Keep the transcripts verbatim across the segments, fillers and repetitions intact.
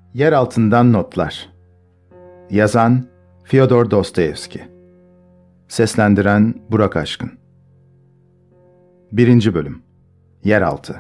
Yer altından notlar. Yazan Fyodor Dostoyevski. Seslendiren Burak Aşkın. Birinci Bölüm. Yeraltı.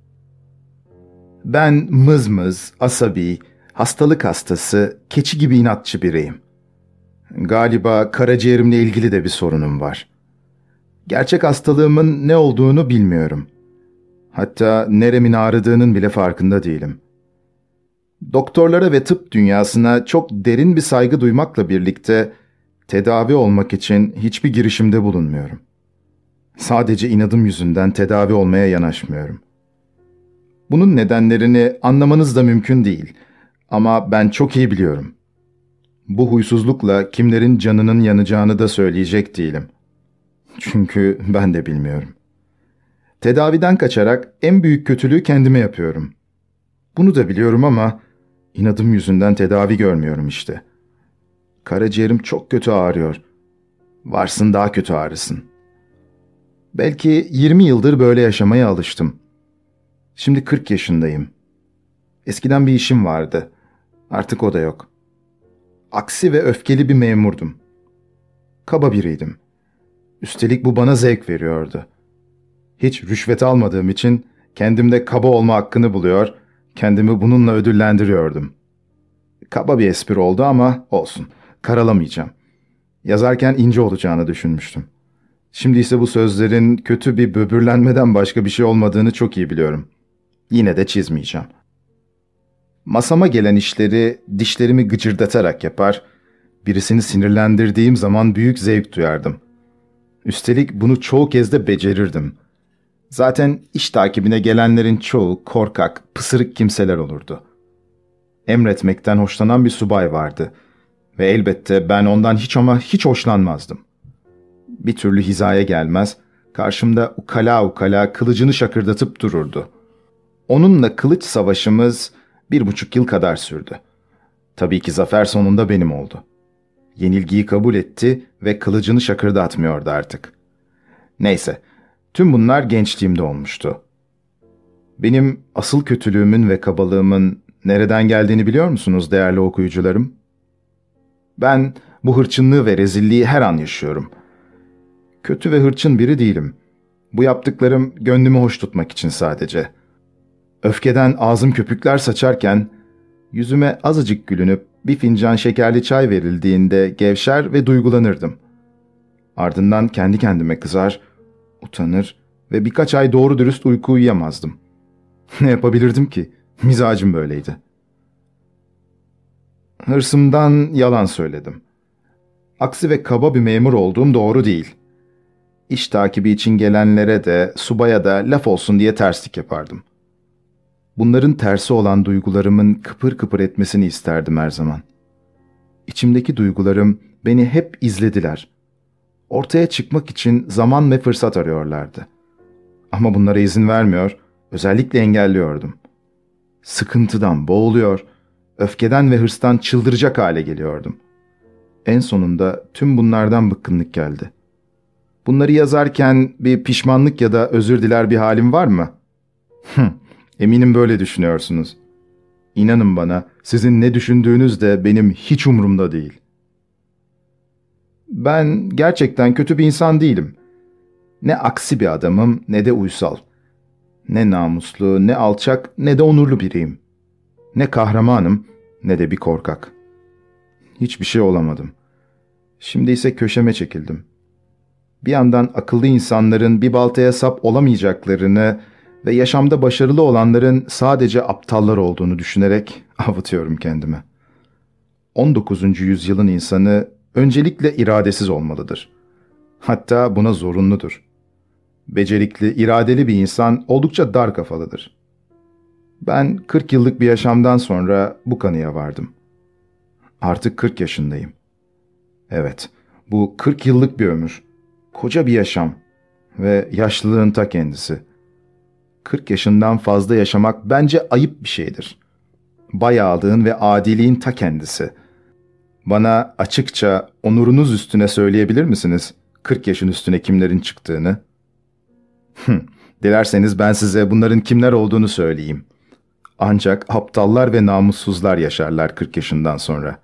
Ben mızmız, asabi, hastalık hastası, keçi gibi inatçı biriyim. Galiba karaciğerimle ilgili de bir sorunum var. Gerçek hastalığımın ne olduğunu bilmiyorum. Hatta neremin ağrıdığının bile farkında değilim. Doktorlara ve tıp dünyasına çok derin bir saygı duymakla birlikte tedavi olmak için hiçbir girişimde bulunmuyorum. Sadece inadım yüzünden tedavi olmaya yanaşmıyorum. Bunun nedenlerini anlamanız da mümkün değil ama ben çok iyi biliyorum. Bu huysuzlukla kimlerin canının yanacağını da söyleyecek değilim. Çünkü ben de bilmiyorum. Tedaviden kaçarak en büyük kötülüğü kendime yapıyorum. Bunu da biliyorum ama inadım yüzünden tedavi görmüyorum işte. Karaciğerim çok kötü ağrıyor. Varsın daha kötü ağrısın. Belki yirmi yıldır böyle yaşamaya alıştım. Şimdi kırk yaşındayım. Eskiden bir işim vardı. Artık o da yok. Aksi ve öfkeli bir memurdum. Kaba biriydim. Üstelik bu bana zevk veriyordu. Hiç rüşvet almadığım için kendimde kaba olma hakkını buluyor, kendimi bununla ödüllendiriyordum. Kaba bir espri oldu ama olsun, karalamayacağım. Yazarken ince olacağını düşünmüştüm. Şimdi ise bu sözlerin kötü bir böbürlenmeden başka bir şey olmadığını çok iyi biliyorum. Yine de çizmeyeceğim. Masama gelen işleri dişlerimi gıcırdatarak yapar, birisini sinirlendirdiğim zaman büyük zevk duyardım. Üstelik bunu çoğu kez de becerirdim. Zaten iş takibine gelenlerin çoğu korkak, pısırık kimseler olurdu. Emretmekten hoşlanan bir subay vardı ve elbette ben ondan hiç ama hiç hoşlanmazdım. Bir türlü hizaya gelmez, karşımda ukala ukala kılıcını şakırdatıp dururdu. Onunla kılıç savaşımız bir buçuk yıl kadar sürdü. Tabii ki zafer sonunda benim oldu. Yenilgiyi kabul etti ve kılıcını şakırdatmıyordu artık. Neyse, tüm bunlar gençliğimde olmuştu. Benim asıl kötülüğümün ve kabalığımın nereden geldiğini biliyor musunuz değerli okuyucularım? Ben bu hırçınlığı ve rezilliği her an yaşıyorum. Kötü ve hırçın biri değilim. Bu yaptıklarım gönlümü hoş tutmak için sadece. Öfkeden ağzım köpükler saçarken, yüzüme azıcık gülünüp bir fincan şekerli çay verildiğinde gevşer ve duygulanırdım. Ardından kendi kendime kızar, utanır ve birkaç ay doğru dürüst uyku uyuyamazdım. Ne yapabilirdim ki? Mizacım böyleydi. Hırsımdan yalan söyledim. Aksi ve kaba bir memur olduğum doğru değil. İş takibi için gelenlere de, subaya da laf olsun diye terslik yapardım. Bunların tersi olan duygularımın kıpır kıpır etmesini isterdim her zaman. İçimdeki duygularım beni hep izlediler. Ortaya çıkmak için zaman ve fırsat arıyorlardı. Ama bunlara izin vermiyor, özellikle engelliyordum. Sıkıntıdan boğuluyor, öfkeden ve hırstan çıldıracak hale geliyordum. En sonunda tüm bunlardan bıkkınlık geldi. Bunları yazarken bir pişmanlık ya da özür diler bir halim var mı? Hıh, eminim böyle düşünüyorsunuz. İnanın bana, sizin ne düşündüğünüz de benim hiç umurumda değil. Ben gerçekten kötü bir insan değilim. Ne aksi bir adamım ne de uysal. Ne namuslu, ne alçak, ne de onurlu biriyim. Ne kahramanım, ne de bir korkak. Hiçbir şey olamadım. Şimdi ise köşeme çekildim. Bir yandan akıllı insanların bir baltaya sap olamayacaklarını ve yaşamda başarılı olanların sadece aptallar olduğunu düşünerek avutuyorum kendimi. on dokuzuncu yüzyılın insanı öncelikle iradesiz olmalıdır. Hatta buna zorunludur. Becerikli, iradeli bir insan oldukça dar kafalıdır. Ben kırk yıllık bir yaşamdan sonra bu kanıya vardım. Artık kırk yaşındayım. Evet, bu kırk yıllık bir ömür. Koca bir yaşam ve yaşlılığın ta kendisi. kırk yaşından fazla yaşamak bence ayıp bir şeydir. Bayağılığın ve adiliğin ta kendisi. Bana açıkça onurunuz üstüne söyleyebilir misiniz kırk yaşın üstüne kimlerin çıktığını? Hıh, dilerseniz ben size bunların kimler olduğunu söyleyeyim. Ancak aptallar ve namussuzlar yaşarlar kırk yaşından sonra.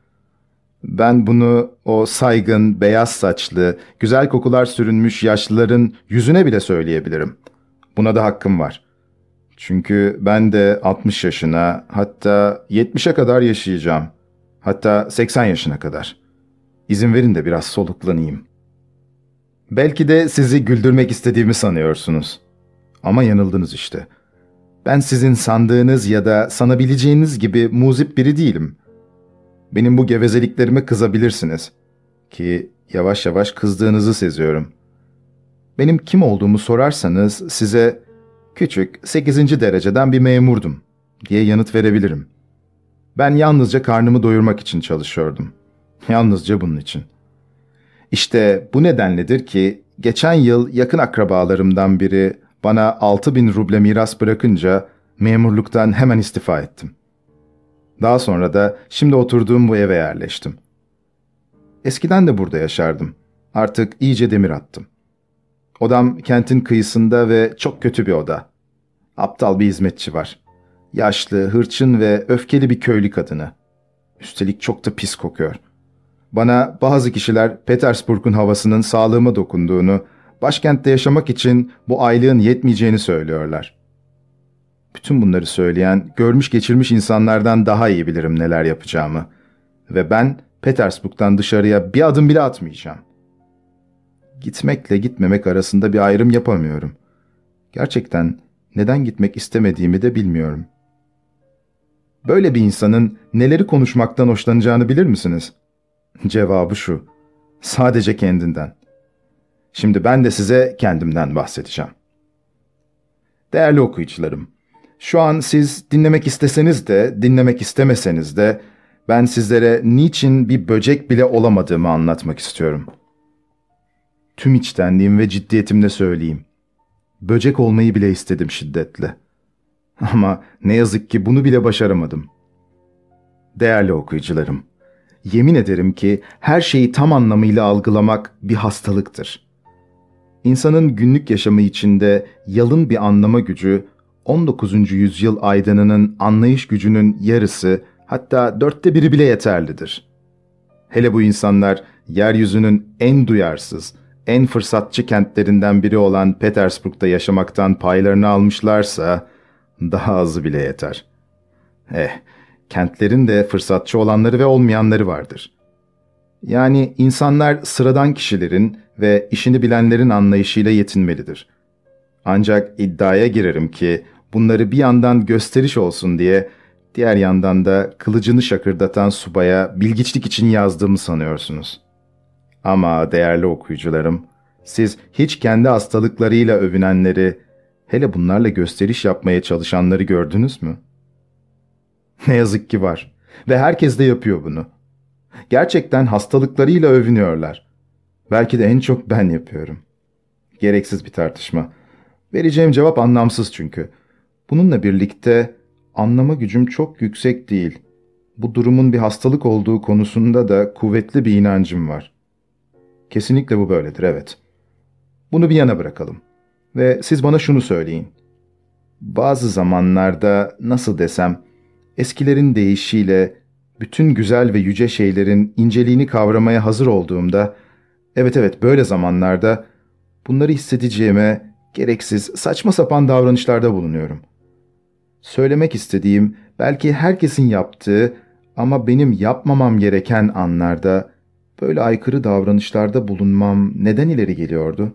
Ben bunu o saygın, beyaz saçlı, güzel kokular sürünmüş yaşlıların yüzüne bile söyleyebilirim. Buna da hakkım var. Çünkü ben de altmış yaşına, hatta yetmişe kadar yaşayacağım. Hatta seksen yaşına kadar. İzin verin de biraz soluklanayım. Belki de sizi güldürmek istediğimi sanıyorsunuz. Ama yanıldınız işte. Ben sizin sandığınız ya da sanabileceğiniz gibi muzip biri değilim. Benim bu gevezeliklerime kızabilirsiniz. Ki yavaş yavaş kızdığınızı seziyorum. Benim kim olduğumu sorarsanız size küçük sekizinci dereceden bir memurdum diye yanıt verebilirim. Ben yalnızca karnımı doyurmak için çalışıyordum. Yalnızca bunun için. İşte bu nedenledir ki geçen yıl yakın akrabalarımdan biri bana altı bin ruble miras bırakınca memurluktan hemen istifa ettim. Daha sonra da şimdi oturduğum bu eve yerleştim. Eskiden de burada yaşardım. Artık iyice demir attım. Odam kentin kıyısında ve çok kötü bir oda. Aptal bir hizmetçi var. Yaşlı, hırçın ve öfkeli bir köylü kadını. Üstelik çok da pis kokuyor. Bana bazı kişiler Petersburg'un havasının sağlığıma dokunduğunu, başkentte yaşamak için bu aylığın yetmeyeceğini söylüyorlar. Bütün bunları söyleyen, görmüş geçirmiş insanlardan daha iyi bilirim neler yapacağımı. Ve ben Petersburg'dan dışarıya bir adım bile atmayacağım. Gitmekle gitmemek arasında bir ayrım yapamıyorum. Gerçekten neden gitmek istemediğimi de bilmiyorum. Böyle bir insanın neleri konuşmaktan hoşlanacağını bilir misiniz? Cevabı şu: sadece kendinden. Şimdi ben de size kendimden bahsedeceğim. Değerli okuyucularım, şu an siz dinlemek isteseniz de, dinlemek istemeseniz de ben sizlere niçin bir böcek bile olamadığımı anlatmak istiyorum. Tüm içtenliğim ve ciddiyetimle söyleyeyim. Böcek olmayı bile istedim şiddetle. Ama ne yazık ki bunu bile başaramadım. Değerli okuyucularım, yemin ederim ki her şeyi tam anlamıyla algılamak bir hastalıktır. İnsanın günlük yaşamı içinde yalın bir anlama gücü, on dokuzuncu yüzyıl aydınının anlayış gücünün yarısı, hatta dörtte biri bile yeterlidir. Hele bu insanlar yeryüzünün en duyarsız, en fırsatçı kentlerinden biri olan Petersburg'da yaşamaktan paylarını almışlarsa daha azı bile yeter. Eh, kentlerin de fırsatçı olanları ve olmayanları vardır. Yani insanlar sıradan kişilerin ve işini bilenlerin anlayışıyla yetinmelidir. Ancak iddiaya girerim ki bunları bir yandan gösteriş olsun diye, diğer yandan da kılıcını şakırdatan subaya bilgiçlik için yazdığımı sanıyorsunuz. Ama değerli okuyucularım, siz hiç kendi hastalıklarıyla övünenleri, hele bunlarla gösteriş yapmaya çalışanları gördünüz mü? Ne yazık ki var ve herkes de yapıyor bunu. Gerçekten hastalıklarıyla övünüyorlar. Belki de en çok ben yapıyorum. Gereksiz bir tartışma. Vereceğim cevap anlamsız çünkü. Bununla birlikte anlama gücüm çok yüksek değil. Bu durumun bir hastalık olduğu konusunda da kuvvetli bir inancım var. Kesinlikle bu böyledir, evet. Bunu bir yana bırakalım. Ve siz bana şunu söyleyin. Bazı zamanlarda, nasıl desem, eskilerin deyişiyle bütün güzel ve yüce şeylerin inceliğini kavramaya hazır olduğumda, evet evet böyle zamanlarda bunları hissedeceğime gereksiz, saçma sapan davranışlarda bulunuyorum. Söylemek istediğim, belki herkesin yaptığı ama benim yapmamam gereken anlarda böyle aykırı davranışlarda bulunmam neden ileri geliyordu?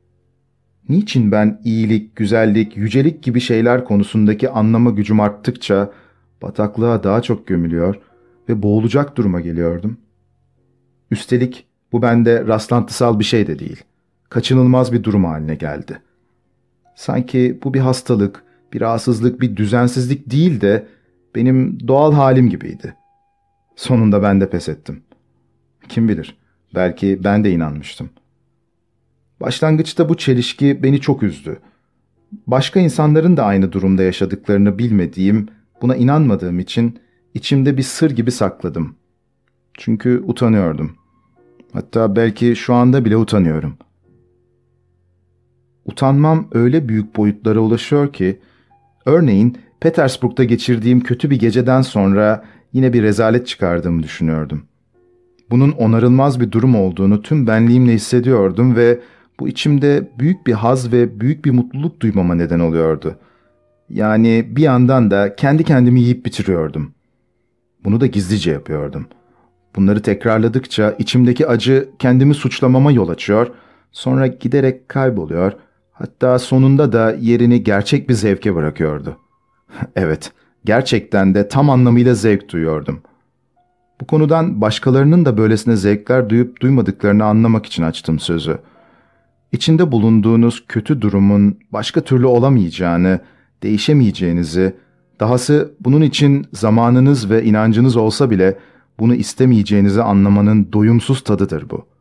Niçin ben iyilik, güzellik, yücelik gibi şeyler konusundaki anlama gücüm arttıkça bataklığa daha çok gömülüyor ve boğulacak duruma geliyordum? Üstelik bu bende rastlantısal bir şey de değil. Kaçınılmaz bir durum haline geldi. Sanki bu bir hastalık, bir rahatsızlık, bir düzensizlik değil de benim doğal halim gibiydi. Sonunda ben de pes ettim. Kim bilir, belki ben de inanmıştım. Başlangıçta bu çelişki beni çok üzdü. Başka insanların da aynı durumda yaşadıklarını bilmediğim, buna inanmadığım için içimde bir sır gibi sakladım. Çünkü utanıyordum. Hatta belki şu anda bile utanıyorum. Utanmam öyle büyük boyutlara ulaşıyor ki, örneğin Petersburg'da geçirdiğim kötü bir geceden sonra yine bir rezalet çıkardığımı düşünüyordum. Bunun onarılmaz bir durum olduğunu tüm benliğimle hissediyordum ve bu içimde büyük bir haz ve büyük bir mutluluk duymama neden oluyordu. Yani bir yandan da kendi kendimi yiyip bitiriyordum. Bunu da gizlice yapıyordum. Bunları tekrarladıkça içimdeki acı kendimi suçlamama yol açıyor, sonra giderek kayboluyor, hatta sonunda da yerini gerçek bir zevke bırakıyordu. Evet, gerçekten de tam anlamıyla zevk duyuyordum. Bu konudan başkalarının da böylesine zevkler duyup duymadıklarını anlamak için açtım sözü. İçinde bulunduğunuz kötü durumun başka türlü olamayacağını, değişemeyeceğinizi, dahası bunun için zamanınız ve inancınız olsa bile bunu istemeyeceğinizi anlamanın doyumsuz tadıdır bu.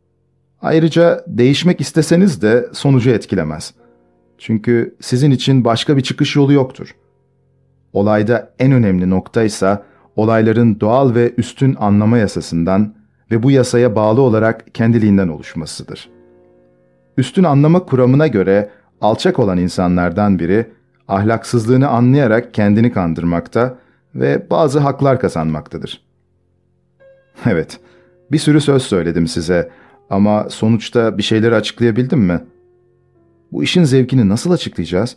Ayrıca değişmek isteseniz de sonucu etkilemez. Çünkü sizin için başka bir çıkış yolu yoktur. Olayda en önemli nokta ise olayların doğal ve üstün anlama yasasından ve bu yasaya bağlı olarak kendiliğinden oluşmasıdır. Üstün anlama kuramına göre alçak olan insanlardan biri ahlaksızlığını anlayarak kendini kandırmakta ve bazı haklar kazanmaktadır. Evet, bir sürü söz söyledim size ama sonuçta bir şeyleri açıklayabildim mi? Bu işin zevkini nasıl açıklayacağız?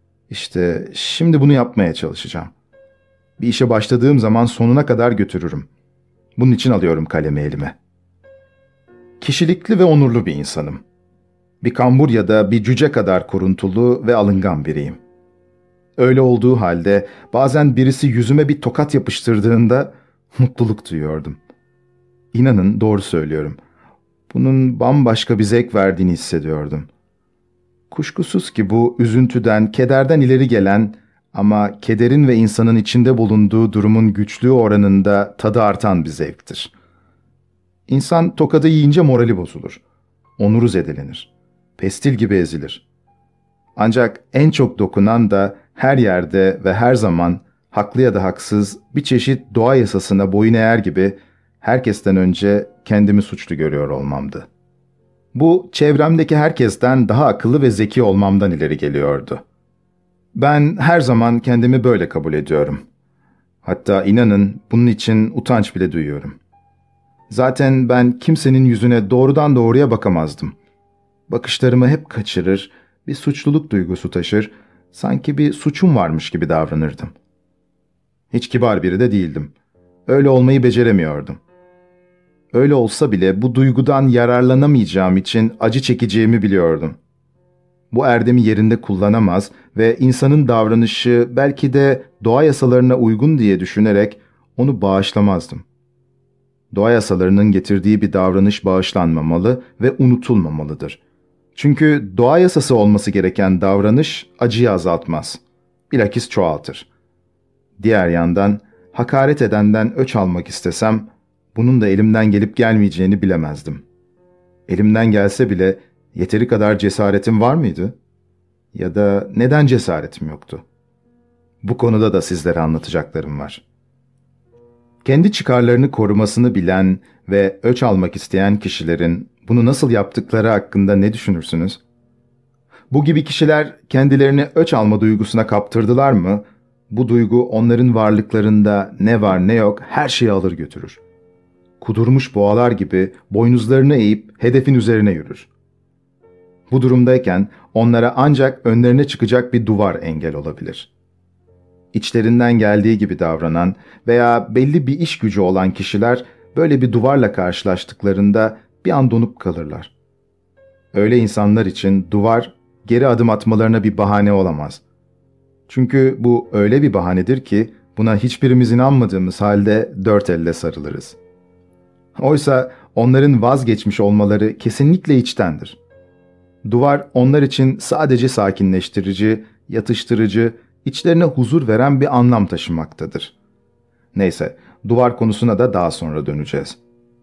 İşte şimdi bunu yapmaya çalışacağım. Bir işe başladığım zaman sonuna kadar götürürüm. Bunun için alıyorum kalemi elime. Kişilikli ve onurlu bir insanım. Bir kambur ya da bir cüce kadar kuruntulu ve alıngan biriyim. Öyle olduğu halde bazen birisi yüzüme bir tokat yapıştırdığında mutluluk duyuyordum. İnanın doğru söylüyorum. Bunun bambaşka bir zevk verdiğini hissediyordum. Kuşkusuz ki bu üzüntüden, kederden ileri gelen ama kederin ve insanın içinde bulunduğu durumun güçlüğü oranında tadı artan bir zevktir. İnsan tokadı yiyince morali bozulur. Onuru zedelenir. Pestil gibi ezilir. Ancak en çok dokunan da her yerde ve her zaman haklı ya da haksız bir çeşit doğa yasasına boyun eğer gibi herkesten önce kendimi suçlu görüyor olmamdı. Bu çevremdeki herkesten daha akıllı ve zeki olmamdan ileri geliyordu. Ben her zaman kendimi böyle kabul ediyorum. Hatta inanın bunun için utanç bile duyuyorum. Zaten ben kimsenin yüzüne doğrudan doğruya bakamazdım. Bakışlarımı hep kaçırır, bir suçluluk duygusu taşır, sanki bir suçum varmış gibi davranırdım. Hiç kibar biri de değildim. Öyle olmayı beceremiyordum. Öyle olsa bile bu duygudan yararlanamayacağım için acı çekeceğimi biliyordum. Bu erdemi yerinde kullanamaz ve insanın davranışı belki de doğa yasalarına uygun diye düşünerek onu bağışlamazdım. Doğa yasalarının getirdiği bir davranış bağışlanmamalı ve unutulmamalıdır. Çünkü doğa yasası olması gereken davranış acıyı azaltmaz, bilakis çoğaltır. Diğer yandan hakaret edenden öç almak istesem, bunun da elimden gelip gelmeyeceğini bilemezdim. Elimden gelse bile yeteri kadar cesaretim var mıydı? Ya da neden cesaretim yoktu? Bu konuda da sizlere anlatacaklarım var. Kendi çıkarlarını korumasını bilen ve öç almak isteyen kişilerin bunu nasıl yaptıkları hakkında ne düşünürsünüz? Bu gibi kişiler kendilerini öç alma duygusuna kaptırdılar mı, bu duygu onların varlıklarında ne var ne yok her şeyi alır götürür. Kudurmuş boğalar gibi boynuzlarını eğip hedefin üzerine yürür. Bu durumdayken onlara ancak önlerine çıkacak bir duvar engel olabilir. İçlerinden geldiği gibi davranan veya belli bir iş gücü olan kişiler böyle bir duvarla karşılaştıklarında bir an donup kalırlar. Öyle insanlar için duvar geri adım atmalarına bir bahane olamaz. Çünkü bu öyle bir bahanedir ki buna hiçbirimiz inanmadığımız halde dört elle sarılırız. Oysa onların vazgeçmiş olmaları kesinlikle içtendir. Duvar onlar için sadece sakinleştirici, yatıştırıcı, içlerine huzur veren bir anlam taşımaktadır. Neyse, duvar konusuna da daha sonra döneceğiz.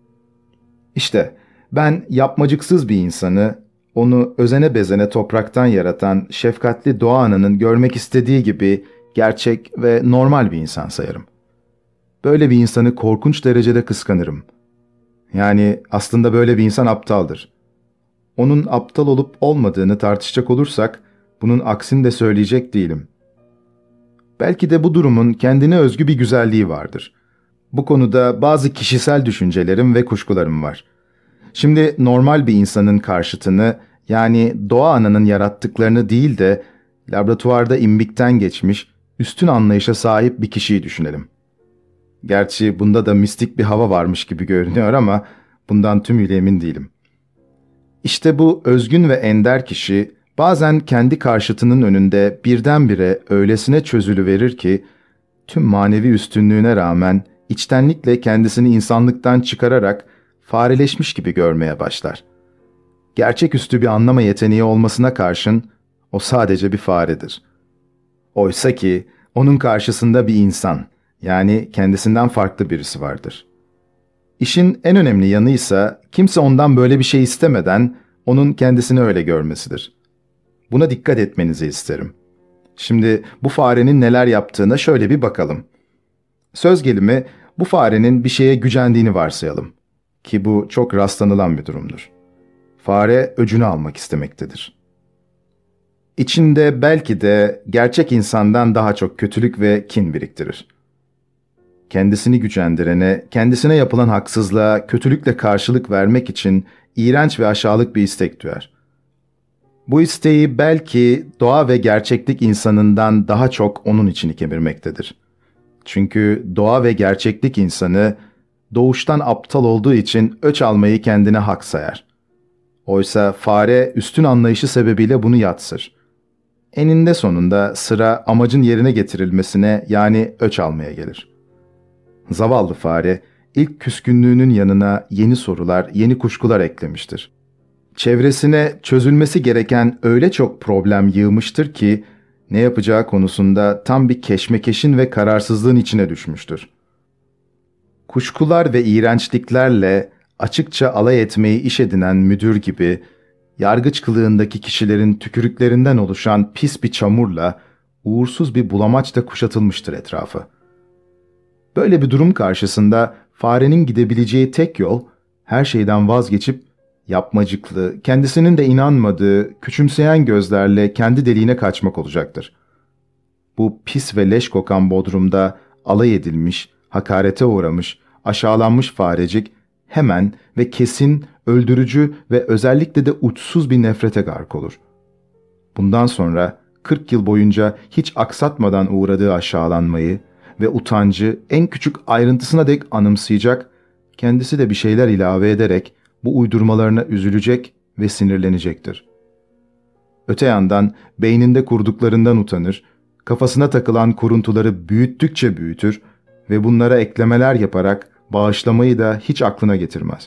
İşte ben yapmacıksız bir insanı, onu özene bezene topraktan yaratan şefkatli doğa ananın görmek istediği gibi gerçek ve normal bir insan sayarım. Böyle bir insanı korkunç derecede kıskanırım. Yani aslında böyle bir insan aptaldır. Onun aptal olup olmadığını tartışacak olursak bunun aksini de söyleyecek değilim. Belki de bu durumun kendine özgü bir güzelliği vardır. Bu konuda bazı kişisel düşüncelerim ve kuşkularım var. Şimdi normal bir insanın karşıtını, yani doğa ananın yarattıklarını değil de laboratuvarda imbikten geçmiş, üstün anlayışa sahip bir kişiyi düşünelim. Gerçi bunda da mistik bir hava varmış gibi görünüyor ama bundan tümüyle emin değilim. İşte bu özgün ve ender kişi bazen kendi karşıtının önünde birdenbire öylesine çözülüverir ki tüm manevi üstünlüğüne rağmen içtenlikle kendisini insanlıktan çıkararak fareleşmiş gibi görmeye başlar. Gerçeküstü bir anlama yeteneği olmasına karşın o sadece bir faredir. Oysa ki onun karşısında bir insan, yani kendisinden farklı birisi vardır. İşin en önemli yanıysa kimse ondan böyle bir şey istemeden onun kendisini öyle görmesidir. Buna dikkat etmenizi isterim. Şimdi bu farenin neler yaptığına şöyle bir bakalım. Söz gelimi bu farenin bir şeye gücendiğini varsayalım. Ki bu çok rastlanılan bir durumdur. Fare öcünü almak istemektedir. İçinde belki de gerçek insandan daha çok kötülük ve kin biriktirir. Kendisini gücendirene, kendisine yapılan haksızlığa kötülükle karşılık vermek için iğrenç ve aşağılık bir istek duyar. Bu isteği belki doğa ve gerçeklik insanından daha çok onun içini kemirmektedir. Çünkü doğa ve gerçeklik insanı doğuştan aptal olduğu için öç almayı kendine hak sayar. Oysa fare üstün anlayışı sebebiyle bunu yatsır. Eninde sonunda sıra amacın yerine getirilmesine, yani öç almaya gelir. Zavallı fare ilk küskünlüğünün yanına yeni sorular, yeni kuşkular eklemiştir. Çevresine çözülmesi gereken öyle çok problem yığmıştır ki ne yapacağı konusunda tam bir keşmekeşin ve kararsızlığın içine düşmüştür. Kuşkular ve iğrençliklerle açıkça alay etmeyi iş edinen müdür gibi, yargıç kılığındaki kişilerin tükürüklerinden oluşan pis bir çamurla, uğursuz bir bulamaçla kuşatılmıştır etrafı. Böyle bir durum karşısında farenin gidebileceği tek yol, her şeyden vazgeçip, yapmacıklı, kendisinin de inanmadığı, küçümseyen gözlerle kendi deliğine kaçmak olacaktır. Bu pis ve leş kokan bodrumda alay edilmiş, hakarete uğramış, aşağılanmış farecik, hemen ve kesin öldürücü ve özellikle de uçsuz bir nefrete gark olur. Bundan sonra kırk yıl boyunca hiç aksatmadan uğradığı aşağılanmayı ve utancı en küçük ayrıntısına dek anımsayacak, kendisi de bir şeyler ilave ederek bu uydurmalarına üzülecek ve sinirlenecektir. Öte yandan beyninde kurduklarından utanır, kafasına takılan kuruntuları büyüttükçe büyütür ve bunlara eklemeler yaparak bağışlamayı da hiç aklına getirmez.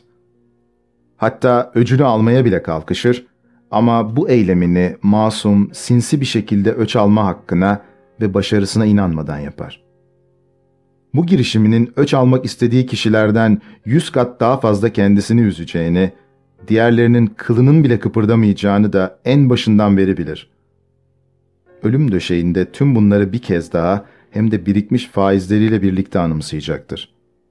Hatta öcünü almaya bile kalkışır ama bu eylemini masum, sinsi bir şekilde öç alma hakkına ve başarısına inanmadan yapar. Bu girişiminin öç almak istediği kişilerden yüz kat daha fazla kendisini üzeceğini, diğerlerinin kılının bile kıpırdamayacağını da en başından beri bilir. Ölüm döşeğinde tüm bunları bir kez daha hem de birikmiş faizleriyle birlikte anımsayacaktır.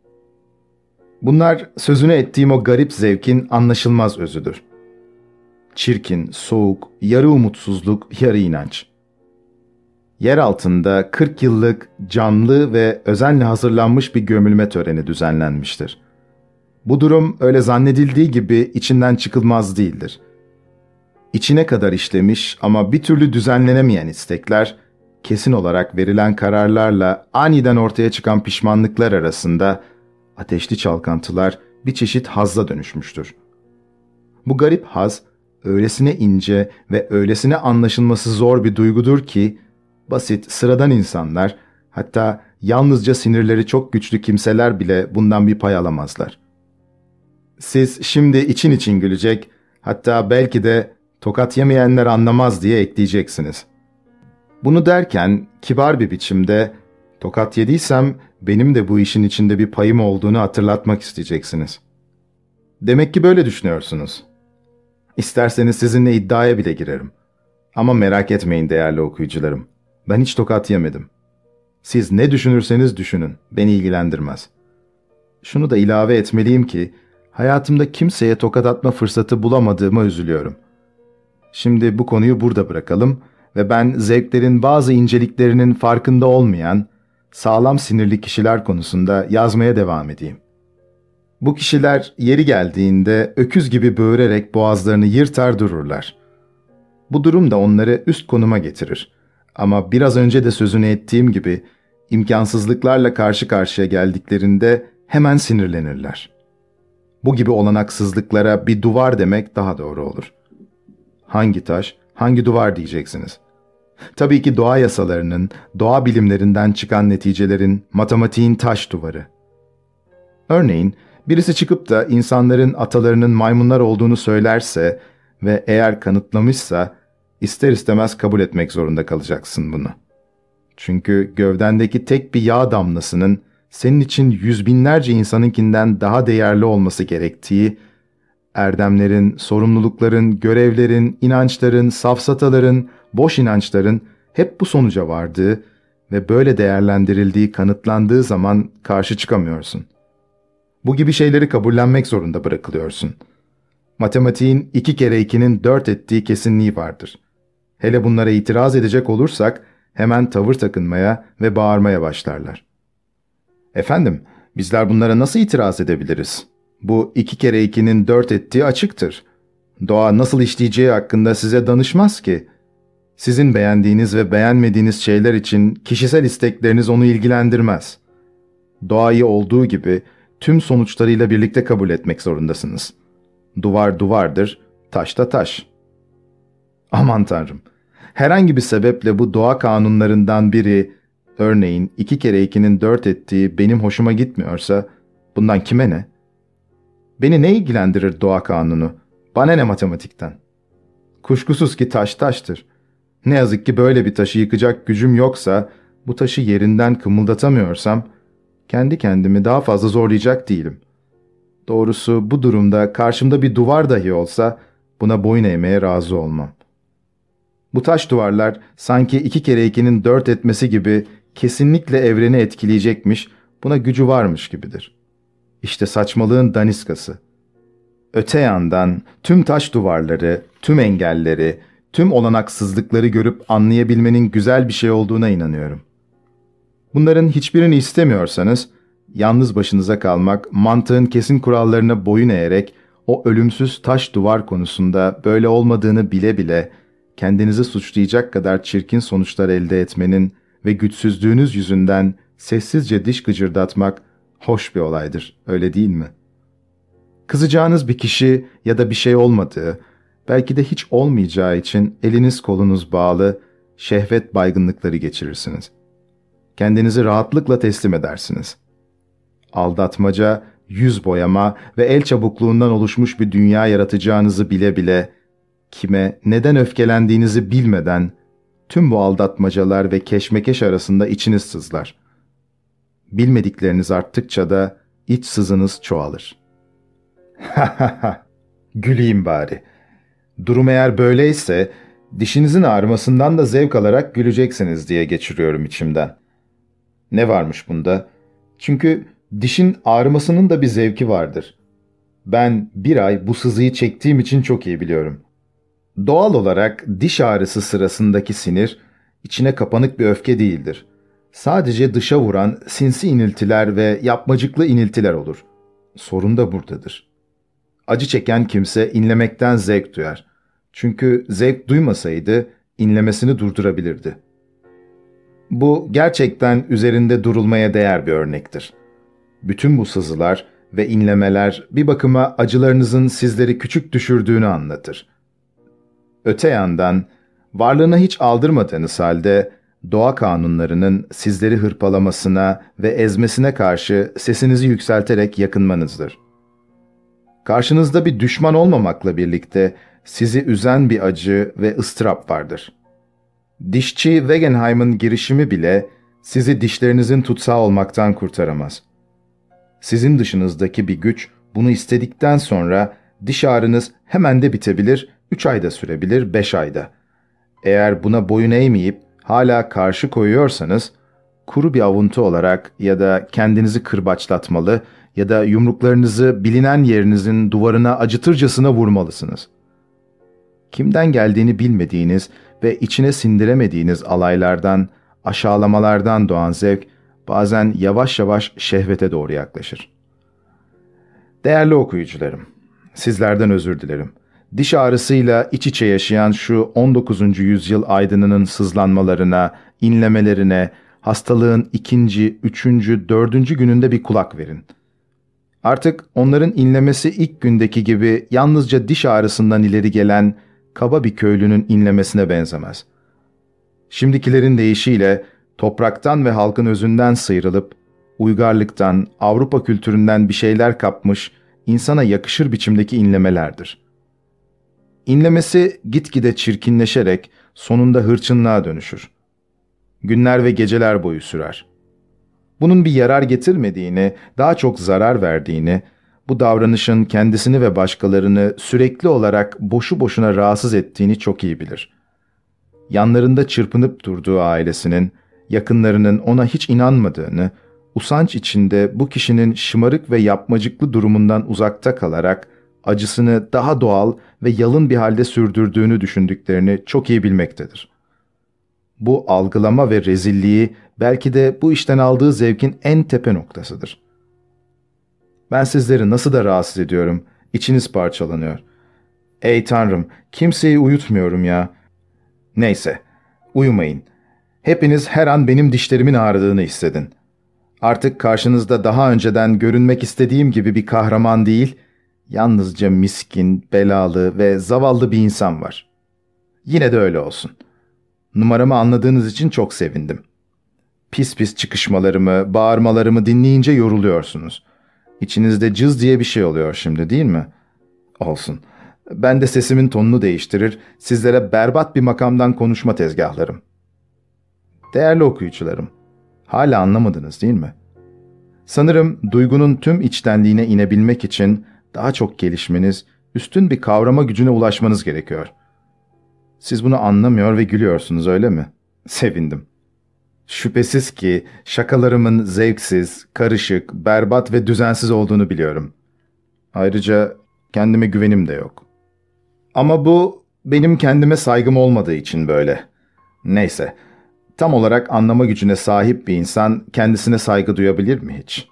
Bunlar sözünü ettiğim o garip zevkin anlaşılmaz özüdür. Çirkin, soğuk, yarı umutsuzluk, yarı inanç. Yer altında kırk yıllık canlı ve özenle hazırlanmış bir gömülme töreni düzenlenmiştir. Bu durum öyle zannedildiği gibi içinden çıkılmaz değildir. İçine kadar işlemiş ama bir türlü düzenlenemeyen istekler, kesin olarak verilen kararlarla aniden ortaya çıkan pişmanlıklar arasında ateşli çalkantılar bir çeşit hazza dönüşmüştür. Bu garip haz, öylesine ince ve öylesine anlaşılması zor bir duygudur ki, basit, sıradan insanlar, hatta yalnızca sinirleri çok güçlü kimseler bile bundan bir pay alamazlar. Siz şimdi için için gülecek, hatta belki de tokat yemeyenler anlamaz diye ekleyeceksiniz. Bunu derken kibar bir biçimde, tokat yediysem benim de bu işin içinde bir payım olduğunu hatırlatmak isteyeceksiniz. Demek ki böyle düşünüyorsunuz. İsterseniz sizinle iddiaya bile girerim. Ama merak etmeyin değerli okuyucularım. Ben hiç tokat yemedim. Siz ne düşünürseniz düşünün, beni ilgilendirmez. Şunu da ilave etmeliyim ki, hayatımda kimseye tokat atma fırsatı bulamadığıma üzülüyorum. Şimdi bu konuyu burada bırakalım ve ben zevklerin bazı inceliklerinin farkında olmayan, sağlam sinirli kişiler konusunda yazmaya devam edeyim. Bu kişiler yeri geldiğinde öküz gibi böğürerek boğazlarını yırtar dururlar. Bu durum da onları üst konuma getirir. Ama biraz önce de sözünü ettiğim gibi imkansızlıklarla karşı karşıya geldiklerinde hemen sinirlenirler. Bu gibi olanaksızlıklara bir duvar demek daha doğru olur. Hangi taş, hangi duvar diyeceksiniz? Tabii ki doğa yasalarının, doğa bilimlerinden çıkan neticelerin, matematiğin taş duvarı. Örneğin, birisi çıkıp da insanların atalarının maymunlar olduğunu söylerse ve eğer kanıtlamışsa, ister istemez kabul etmek zorunda kalacaksın bunu. Çünkü gövdendeki tek bir yağ damlasının senin için yüz binlerce insanınkinden daha değerli olması gerektiği, erdemlerin, sorumlulukların, görevlerin, inançların, safsataların, boş inançların hep bu sonuca vardığı ve böyle değerlendirildiği kanıtlandığı zaman karşı çıkamıyorsun. Bu gibi şeyleri kabullenmek zorunda bırakılıyorsun. Matematiğin iki kere ikinin dört ettiği kesinliği vardır. Hele bunlara itiraz edecek olursak hemen tavır takınmaya ve bağırmaya başlarlar. Efendim, bizler bunlara nasıl itiraz edebiliriz? Bu iki kere ikinin dört ettiği açıktır. Doğa nasıl işleyeceği hakkında size danışmaz ki. Sizin beğendiğiniz ve beğenmediğiniz şeyler için kişisel istekleriniz onu ilgilendirmez. Doğayı olduğu gibi tüm sonuçlarıyla birlikte kabul etmek zorundasınız. Duvar duvardır, taş da taş. Aman Tanrım, herhangi bir sebeple bu doğa kanunlarından biri, örneğin iki kere ikinin dört ettiği benim hoşuma gitmiyorsa, bundan kime ne? Beni ne ilgilendirir doğa kanunu? Bana ne matematikten? Kuşkusuz ki taş taştır. Ne yazık ki böyle bir taşı yıkacak gücüm yoksa, bu taşı yerinden kımıldatamıyorsam, kendi kendimi daha fazla zorlayacak değilim. Doğrusu bu durumda karşımda bir duvar dahi olsa, buna boyun eğmeye razı olmam. Bu taş duvarlar sanki iki kere ikinin dört etmesi gibi kesinlikle evreni etkileyecekmiş, buna gücü varmış gibidir. İşte saçmalığın daniskası. Öte yandan tüm taş duvarları, tüm engelleri, tüm olanaksızlıkları görüp anlayabilmenin güzel bir şey olduğuna inanıyorum. Bunların hiçbirini istemiyorsanız, yalnız başınıza kalmak, mantığın kesin kurallarına boyun eğerek, o ölümsüz taş duvar konusunda böyle olmadığını bile bile, kendinizi suçlayacak kadar çirkin sonuçlar elde etmenin ve güçsüzlüğünüz yüzünden sessizce diş gıcırdatmak hoş bir olaydır, öyle değil mi? Kızacağınız bir kişi ya da bir şey olmadığı, belki de hiç olmayacağı için eliniz kolunuz bağlı, şehvet baygınlıkları geçirirsiniz. Kendinizi rahatlıkla teslim edersiniz. Aldatmaca, yüz boyama ve el çabukluğundan oluşmuş bir dünya yaratacağınızı bile bile, kime, neden öfkelendiğinizi bilmeden, tüm bu aldatmacalar ve keşmekeş arasında içiniz sızlar. Bilmedikleriniz arttıkça da iç sızınız çoğalır. Ha ha ha, güleyim bari. Durum eğer böyleyse, dişinizin ağrımasından da zevk alarak güleceksiniz diye geçiriyorum içimden. Ne varmış bunda? Çünkü dişin ağrımasının da bir zevki vardır. Ben bir ay bu sızıyı çektiğim için çok iyi biliyorum. Doğal olarak diş ağrısı sırasındaki sinir, içine kapanık bir öfke değildir. Sadece dışa vuran sinsi iniltiler ve yapmacıklı iniltiler olur. Sorun da buradadır. Acı çeken kimse inlemekten zevk duyar. Çünkü zevk duymasaydı inlemesini durdurabilirdi. Bu gerçekten üzerinde durulmaya değer bir örnektir. Bütün bu sızılar ve inlemeler bir bakıma acılarınızın sizleri küçük düşürdüğünü anlatır. Öte yandan, varlığına hiç aldırmadığınız halde doğa kanunlarının sizleri hırpalamasına ve ezmesine karşı sesinizi yükselterek yakınmanızdır. Karşınızda bir düşman olmamakla birlikte sizi üzen bir acı ve ıstırap vardır. Dişçi Wegenheim'ın girişimi bile sizi dişlerinizin tutsağı olmaktan kurtaramaz. Sizin dışınızdaki bir güç bunu istedikten sonra diş ağrınız hemen de bitebilir, üç ayda sürebilir, beş ayda. Eğer buna boyun eğmeyip hala karşı koyuyorsanız, kuru bir avuntu olarak ya da kendinizi kırbaçlatmalı ya da yumruklarınızı bilinen yerinizin duvarına acıtırcasına vurmalısınız. kimden geldiğini bilmediğiniz ve içine sindiremediğiniz alaylardan, aşağılamalardan doğan zevk bazen yavaş yavaş şehvete doğru yaklaşır. Değerli okuyucularım, sizlerden özür dilerim. Diş ağrısıyla iç içe yaşayan şu on dokuzuncu yüzyıl aydınının sızlanmalarına, inlemelerine, hastalığın ikinci, üçüncü, dördüncü gününde bir kulak verin. Artık onların inlemesi ilk gündeki gibi yalnızca diş ağrısından ileri gelen kaba bir köylünün inlemesine benzemez. Şimdikilerin deyişiyle topraktan ve halkın özünden sıyrılıp, uygarlıktan, Avrupa kültüründen bir şeyler kapmış, insana yakışır biçimdeki inlemelerdir. İnlemesi gitgide çirkinleşerek sonunda hırçınlığa dönüşür. Günler ve geceler boyu sürer. Bunun bir yarar getirmediğini, daha çok zarar verdiğini, bu davranışın kendisini ve başkalarını sürekli olarak boşu boşuna rahatsız ettiğini çok iyi bilir. Yanlarında çırpınıp durduğu ailesinin, yakınlarının ona hiç inanmadığını, usanç içinde bu kişinin şımarık ve yapmacıklı durumundan uzakta kalarak acısını daha doğal ve yalın bir halde sürdürdüğünü düşündüklerini çok iyi bilmektedir. Bu algılama ve rezilliği belki de bu işten aldığı zevkin en tepe noktasıdır. Ben sizleri nasıl da rahatsız ediyorum, içiniz parçalanıyor. Ey Tanrım, kimseyi uyutmuyorum ya. Neyse, uyumayın. Hepiniz her an benim dişlerimin ağrıdığını hissedin. Artık karşınızda daha önceden görünmek istediğim gibi bir kahraman değil, yalnızca miskin, belalı ve zavallı bir insan var. Yine de öyle olsun. Numaramı anladığınız için çok sevindim. Pis pis çıkışmalarımı, bağırmalarımı dinleyince yoruluyorsunuz. İçinizde cız diye bir şey oluyor şimdi, değil mi? Olsun. Ben de sesimin tonunu değiştirir, sizlere berbat bir makamdan konuşma tezgahlarım. Değerli okuyucularım, hala anlamadınız değil mi? Sanırım duygunun tüm içtenliğine inebilmek için daha çok gelişmeniz, üstün bir kavrama gücüne ulaşmanız gerekiyor. Siz bunu anlamıyor ve gülüyorsunuz, öyle mi? Sevindim. Şüphesiz ki şakalarımın zevksiz, karışık, berbat ve düzensiz olduğunu biliyorum. Ayrıca kendime güvenim de yok. Ama bu benim kendime saygım olmadığı için böyle. Neyse, tam olarak anlama gücüne sahip bir insan kendisine saygı duyabilir mi hiç?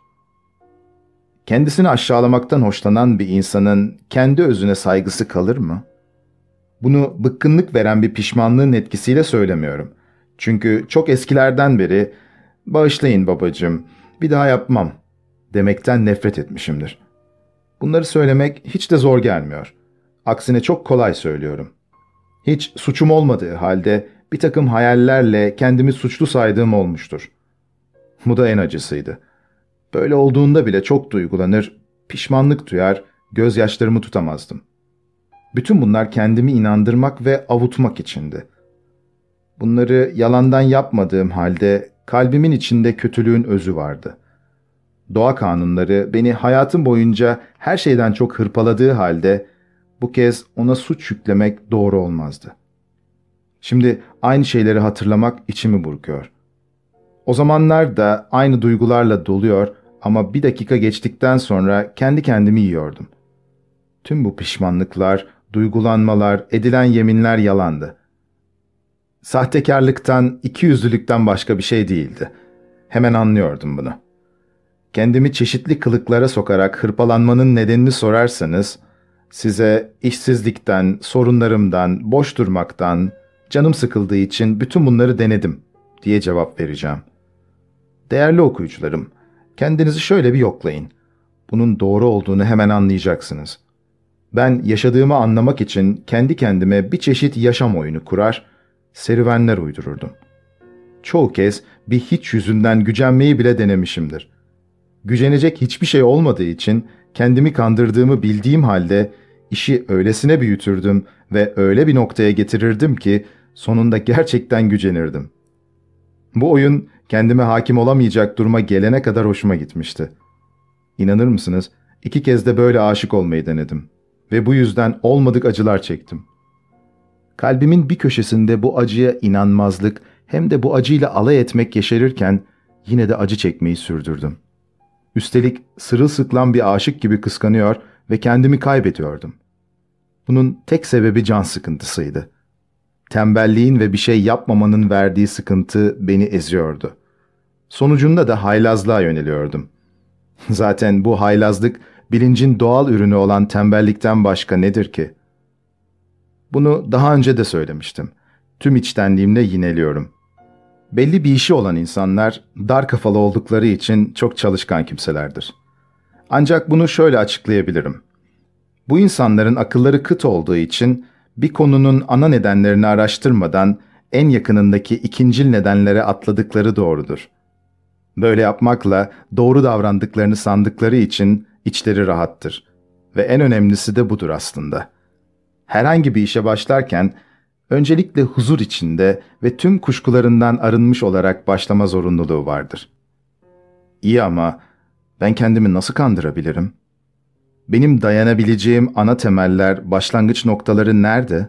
Kendisini aşağılamaktan hoşlanan bir insanın kendi özüne saygısı kalır mı? Bunu bıkkınlık veren bir pişmanlığın etkisiyle söylemiyorum. Çünkü çok eskilerden beri "Bağışlayın babacığım, bir daha yapmam" demekten nefret etmişimdir. Bunları söylemek hiç de zor gelmiyor. Aksine çok kolay söylüyorum. Hiç suçum olmadığı halde bir takım hayallerle kendimi suçlu saydığım olmuştur. Bu da en acısıydı. Böyle olduğunda bile çok duygulanır, pişmanlık duyar, gözyaşlarımı tutamazdım. Bütün bunlar kendimi inandırmak ve avutmak içindi. Bunları yalandan yapmadığım halde kalbimin içinde kötülüğün özü vardı. Doğa kanunları beni hayatım boyunca her şeyden çok hırpaladığı halde bu kez ona suç yüklemek doğru olmazdı. Şimdi aynı şeyleri hatırlamak içimi burkuyor. O zamanlar da aynı duygularla doluyor ama bir dakika geçtikten sonra kendi kendimi yiyordum. Tüm bu pişmanlıklar, duygulanmalar, edilen yeminler yalandı. Sahtekarlıktan, ikiyüzlülükten başka bir şey değildi. Hemen anlıyordum bunu. Kendimi çeşitli kılıklara sokarak hırpalanmanın nedenini sorarsanız, size işsizlikten, sorunlarımdan, boş durmaktan, canım sıkıldığı için bütün bunları denedim diye cevap vereceğim. Değerli okuyucularım, kendinizi şöyle bir yoklayın. Bunun doğru olduğunu hemen anlayacaksınız. Ben yaşadığımı anlamak için kendi kendime bir çeşit yaşam oyunu kurar, serüvenler uydururdum. Çoğu kez bir hiç yüzünden gücenmeyi bile denemişimdir. Gücenecek hiçbir şey olmadığı için kendimi kandırdığımı bildiğim halde işi öylesine büyütürdüm ve öyle bir noktaya getirirdim ki sonunda gerçekten gücenirdim. Bu oyun kendime hakim olamayacak duruma gelene kadar hoşuma gitmişti. İnanır mısınız? İki kez de böyle aşık olmayı denedim ve bu yüzden olmadık acılar çektim. Kalbimin bir köşesinde bu acıya inanmazlık hem de bu acıyla alay etmek yeşerirken yine de acı çekmeyi sürdürdüm. Üstelik sırılsıklam bir aşık gibi kıskanıyor ve kendimi kaybediyordum. Bunun tek sebebi can sıkıntısıydı. Tembelliğin ve bir şey yapmamanın verdiği sıkıntı beni eziyordu. Sonucunda da haylazlığa yöneliyordum. Zaten bu haylazlık bilincin doğal ürünü olan tembellikten başka nedir ki? Bunu daha önce de söylemiştim. Tüm içtenliğimle yineliyorum. Belli bir işi olan insanlar dar kafalı oldukları için çok çalışkan kimselerdir. Ancak bunu şöyle açıklayabilirim. Bu insanların akılları kıt olduğu için bir konunun ana nedenlerini araştırmadan en yakınındaki ikincil nedenlere atladıkları doğrudur. Böyle yapmakla doğru davrandıklarını sandıkları için içleri rahattır. Ve en önemlisi de budur aslında. Herhangi bir işe başlarken öncelikle huzur içinde ve tüm kuşkularından arınmış olarak başlama zorunluluğu vardır. İyi ama ben kendimi nasıl kandırabilirim? Benim dayanabileceğim ana temeller, başlangıç noktaları nerede?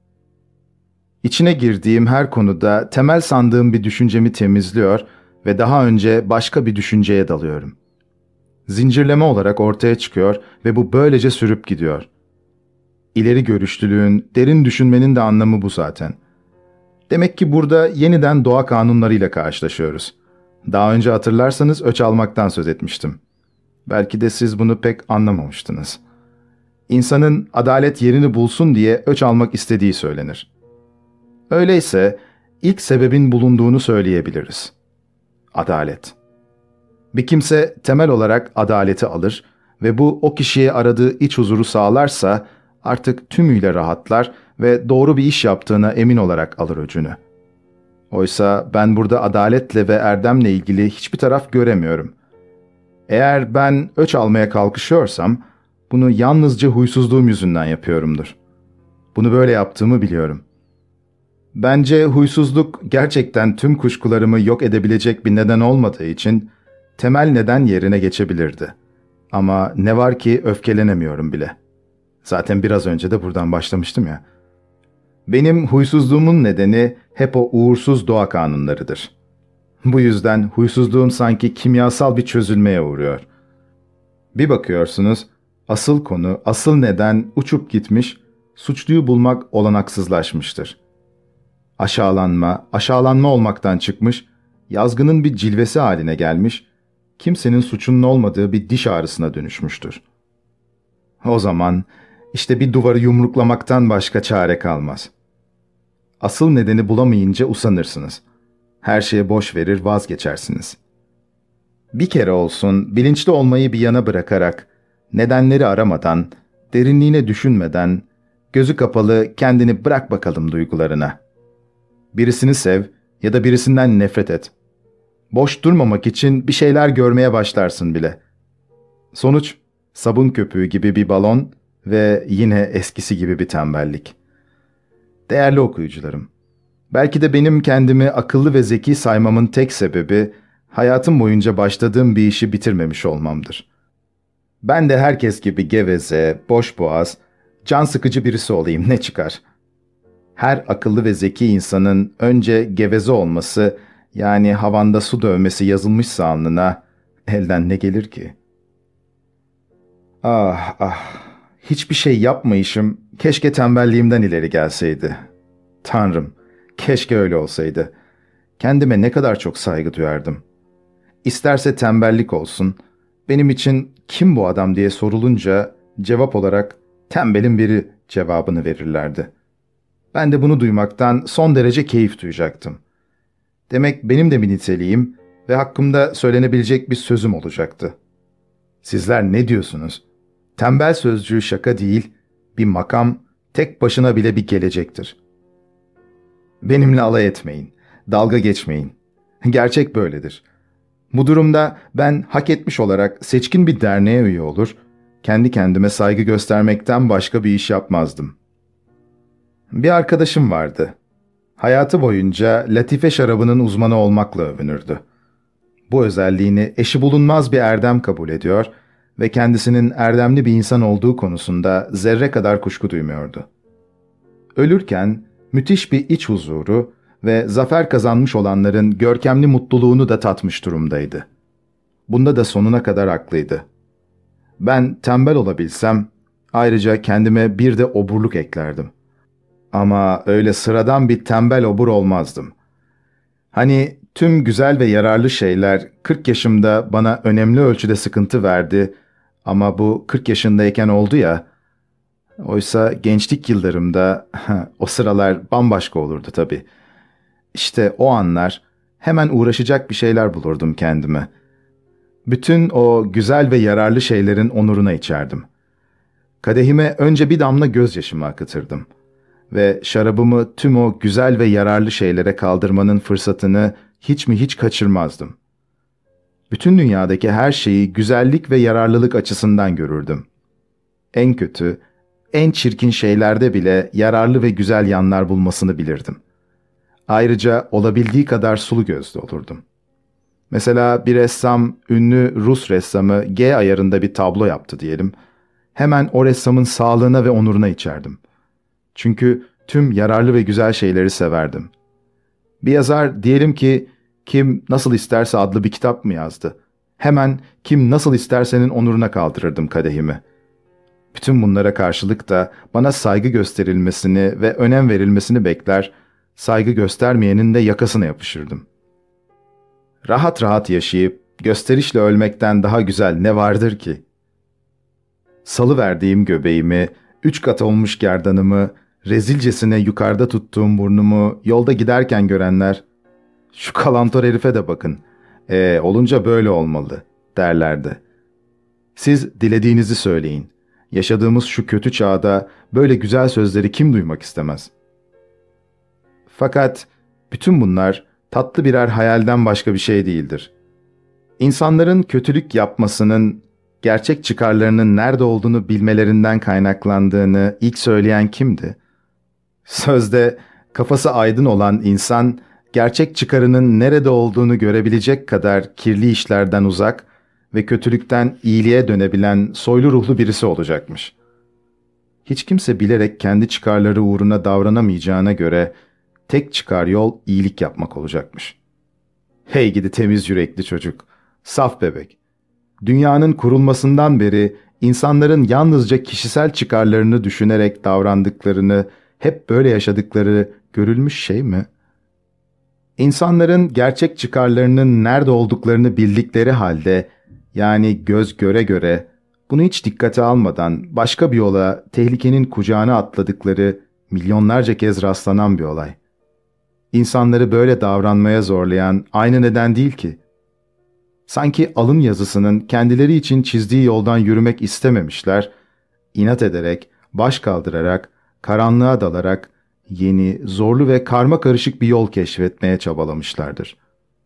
İçine girdiğim her konuda temel sandığım bir düşüncemi temizliyor ve daha önce başka bir düşünceye dalıyorum. Zincirleme olarak ortaya çıkıyor ve bu böylece sürüp gidiyor. İleri görüşlülüğün, derin düşünmenin de anlamı bu zaten. Demek ki burada yeniden doğa kanunlarıyla karşılaşıyoruz. Daha önce hatırlarsanız öç almaktan söz etmiştim. Belki de siz bunu pek anlamamıştınız. İnsanın adalet yerini bulsun diye öç almak istediği söylenir. Öyleyse ilk sebebin bulunduğunu söyleyebiliriz. Adalet. Bir kimse temel olarak adaleti alır ve bu o kişiye aradığı iç huzuru sağlarsa artık tümüyle rahatlar ve doğru bir iş yaptığına emin olarak alır öcünü. Oysa ben burada adaletle ve erdemle ilgili hiçbir taraf göremiyorum. Eğer ben öç almaya kalkışıyorsam, bunu yalnızca huysuzluğum yüzünden yapıyorumdur. Bunu böyle yaptığımı biliyorum. Bence huysuzluk gerçekten tüm kuşkularımı yok edebilecek bir neden olmadığı için temel neden yerine geçebilirdi. Ama ne var ki öfkelenemiyorum bile. Zaten biraz önce de buradan başlamıştım ya. Benim huysuzluğumun nedeni hep o uğursuz doğa kanunlarıdır. Bu yüzden huysuzluğum sanki kimyasal bir çözülmeye uğruyor. Bir bakıyorsunuz, asıl konu, asıl neden uçup gitmiş, suçluyu bulmak olanaksızlaşmıştır. Aşağılanma, aşağılanma olmaktan çıkmış, yazgının bir cilvesi haline gelmiş, kimsenin suçunun olmadığı bir diş ağrısına dönüşmüştür. O zaman işte bir duvarı yumruklamaktan başka çare kalmaz. Asıl nedeni bulamayınca usanırsınız. Her şeye boş verir, vazgeçersiniz. Bir kere olsun bilinçli olmayı bir yana bırakarak, nedenleri aramadan, derinliğine düşünmeden, gözü kapalı kendini bırak bakalım duygularına. Birisini sev ya da birisinden nefret et. Boş durmamak için bir şeyler görmeye başlarsın bile. Sonuç, sabun köpüğü gibi bir balon ve yine eskisi gibi bir tembellik. Değerli okuyucularım, belki de benim kendimi akıllı ve zeki saymamın tek sebebi, hayatım boyunca başladığım bir işi bitirmemiş olmamdır. Ben de herkes gibi geveze, boşboğaz, can sıkıcı birisi olayım, ne çıkar? Her akıllı ve zeki insanın önce geveze olması, yani havanda su dövmesi yazılmışsa alnına, elden ne gelir ki? Ah ah, hiçbir şey yapmayışım keşke tembelliğimden ileri gelseydi. Tanrım, keşke öyle olsaydı. Kendime ne kadar çok saygı duyardım. İsterse tembellik olsun, benim için kim bu adam diye sorulunca cevap olarak tembelin biri cevabını verirlerdi. Ben de bunu duymaktan son derece keyif duyacaktım. Demek benim de bir niteliğim ve hakkımda söylenebilecek bir sözüm olacaktı. Sizler ne diyorsunuz? Tembel sözcüğü şaka değil, bir makam, tek başına bile bir gelecektir. Benimle alay etmeyin, dalga geçmeyin. Gerçek böyledir. Bu durumda ben hak etmiş olarak seçkin bir derneğe üye olur, kendi kendime saygı göstermekten başka bir iş yapmazdım. Bir arkadaşım vardı. Hayatı boyunca latife şarabının uzmanı olmakla övünürdü. Bu özelliğini eşi bulunmaz bir erdem kabul ediyor ve kendisinin erdemli bir insan olduğu konusunda zerre kadar kuşku duymuyordu. Ölürken müthiş bir iç huzuru ve zafer kazanmış olanların görkemli mutluluğunu da tatmış durumdaydı. Bunda da sonuna kadar haklıydı. Ben tembel olabilsem, Ayrıca kendime bir de oburluk eklerdim. Ama öyle sıradan bir tembel obur olmazdım. Hani tüm güzel ve yararlı şeyler kırk yaşımda bana önemli ölçüde sıkıntı verdi ama bu kırk yaşındayken oldu ya. Oysa gençlik yıllarımda o sıralar bambaşka olurdu tabii. İşte o anlar hemen uğraşacak bir şeyler bulurdum kendime. Bütün o güzel ve yararlı şeylerin onuruna içerdim. Kadehime önce bir damla gözyaşımı akıtırdım. Ve şarabımı tüm o güzel ve yararlı şeylere kaldırmanın fırsatını hiç mi hiç kaçırmazdım. Bütün dünyadaki her şeyi güzellik ve yararlılık açısından görürdüm. En kötü, en çirkin şeylerde bile yararlı ve güzel yanlar bulmasını bilirdim. Ayrıca olabildiği kadar sulu gözlü olurdum. Mesela bir ressam, ünlü Rus ressamı G ayarında bir tablo yaptı diyelim. Hemen o ressamın sağlığına ve onuruna içerdim. Çünkü tüm yararlı ve güzel şeyleri severdim. Bir yazar diyelim ki Kim Nasıl İsterse adlı bir kitap mı yazdı? Hemen Kim Nasıl İsterse'nin onuruna kaldırırdım kadehimi. Bütün bunlara karşılık da bana saygı gösterilmesini ve önem verilmesini bekler, saygı göstermeyenin de yakasına yapışırdım. Rahat rahat yaşayıp gösterişle ölmekten daha güzel ne vardır ki? Salıverdiğim göbeğimi, üç kat olmuş gerdanımı, rezilcesine yukarıda tuttuğum burnumu yolda giderken görenler, "Şu kalantor herife de bakın, e, olunca böyle olmalı," derlerdi. Siz dilediğinizi söyleyin. Yaşadığımız şu kötü çağda böyle güzel sözleri kim duymak istemez? Fakat bütün bunlar tatlı birer hayalden başka bir şey değildir. İnsanların kötülük yapmasının gerçek çıkarlarının nerede olduğunu bilmelerinden kaynaklandığını ilk söyleyen kimdi? Sözde kafası aydın olan insan, gerçek çıkarının nerede olduğunu görebilecek kadar kirli işlerden uzak ve kötülükten iyiliğe dönebilen soylu ruhlu birisi olacakmış. Hiç kimse bilerek kendi çıkarları uğruna davranamayacağına göre tek çıkar yol iyilik yapmak olacakmış. Hey gidi temiz yürekli çocuk, saf bebek. Dünyanın kurulmasından beri insanların yalnızca kişisel çıkarlarını düşünerek davrandıklarını, hep böyle yaşadıkları görülmüş şey mi? İnsanların gerçek çıkarlarının nerede olduklarını bildikleri halde, yani göz göre göre, bunu hiç dikkate almadan başka bir yola, tehlikenin kucağına atladıkları milyonlarca kez rastlanan bir olay. İnsanları böyle davranmaya zorlayan aynı neden değil ki. Sanki alın yazısının kendileri için çizdiği yoldan yürümek istememişler, inat ederek, baş kaldırarak, karanlığa dalarak yeni, zorlu ve karma karışık bir yol keşfetmeye çabalamışlardır.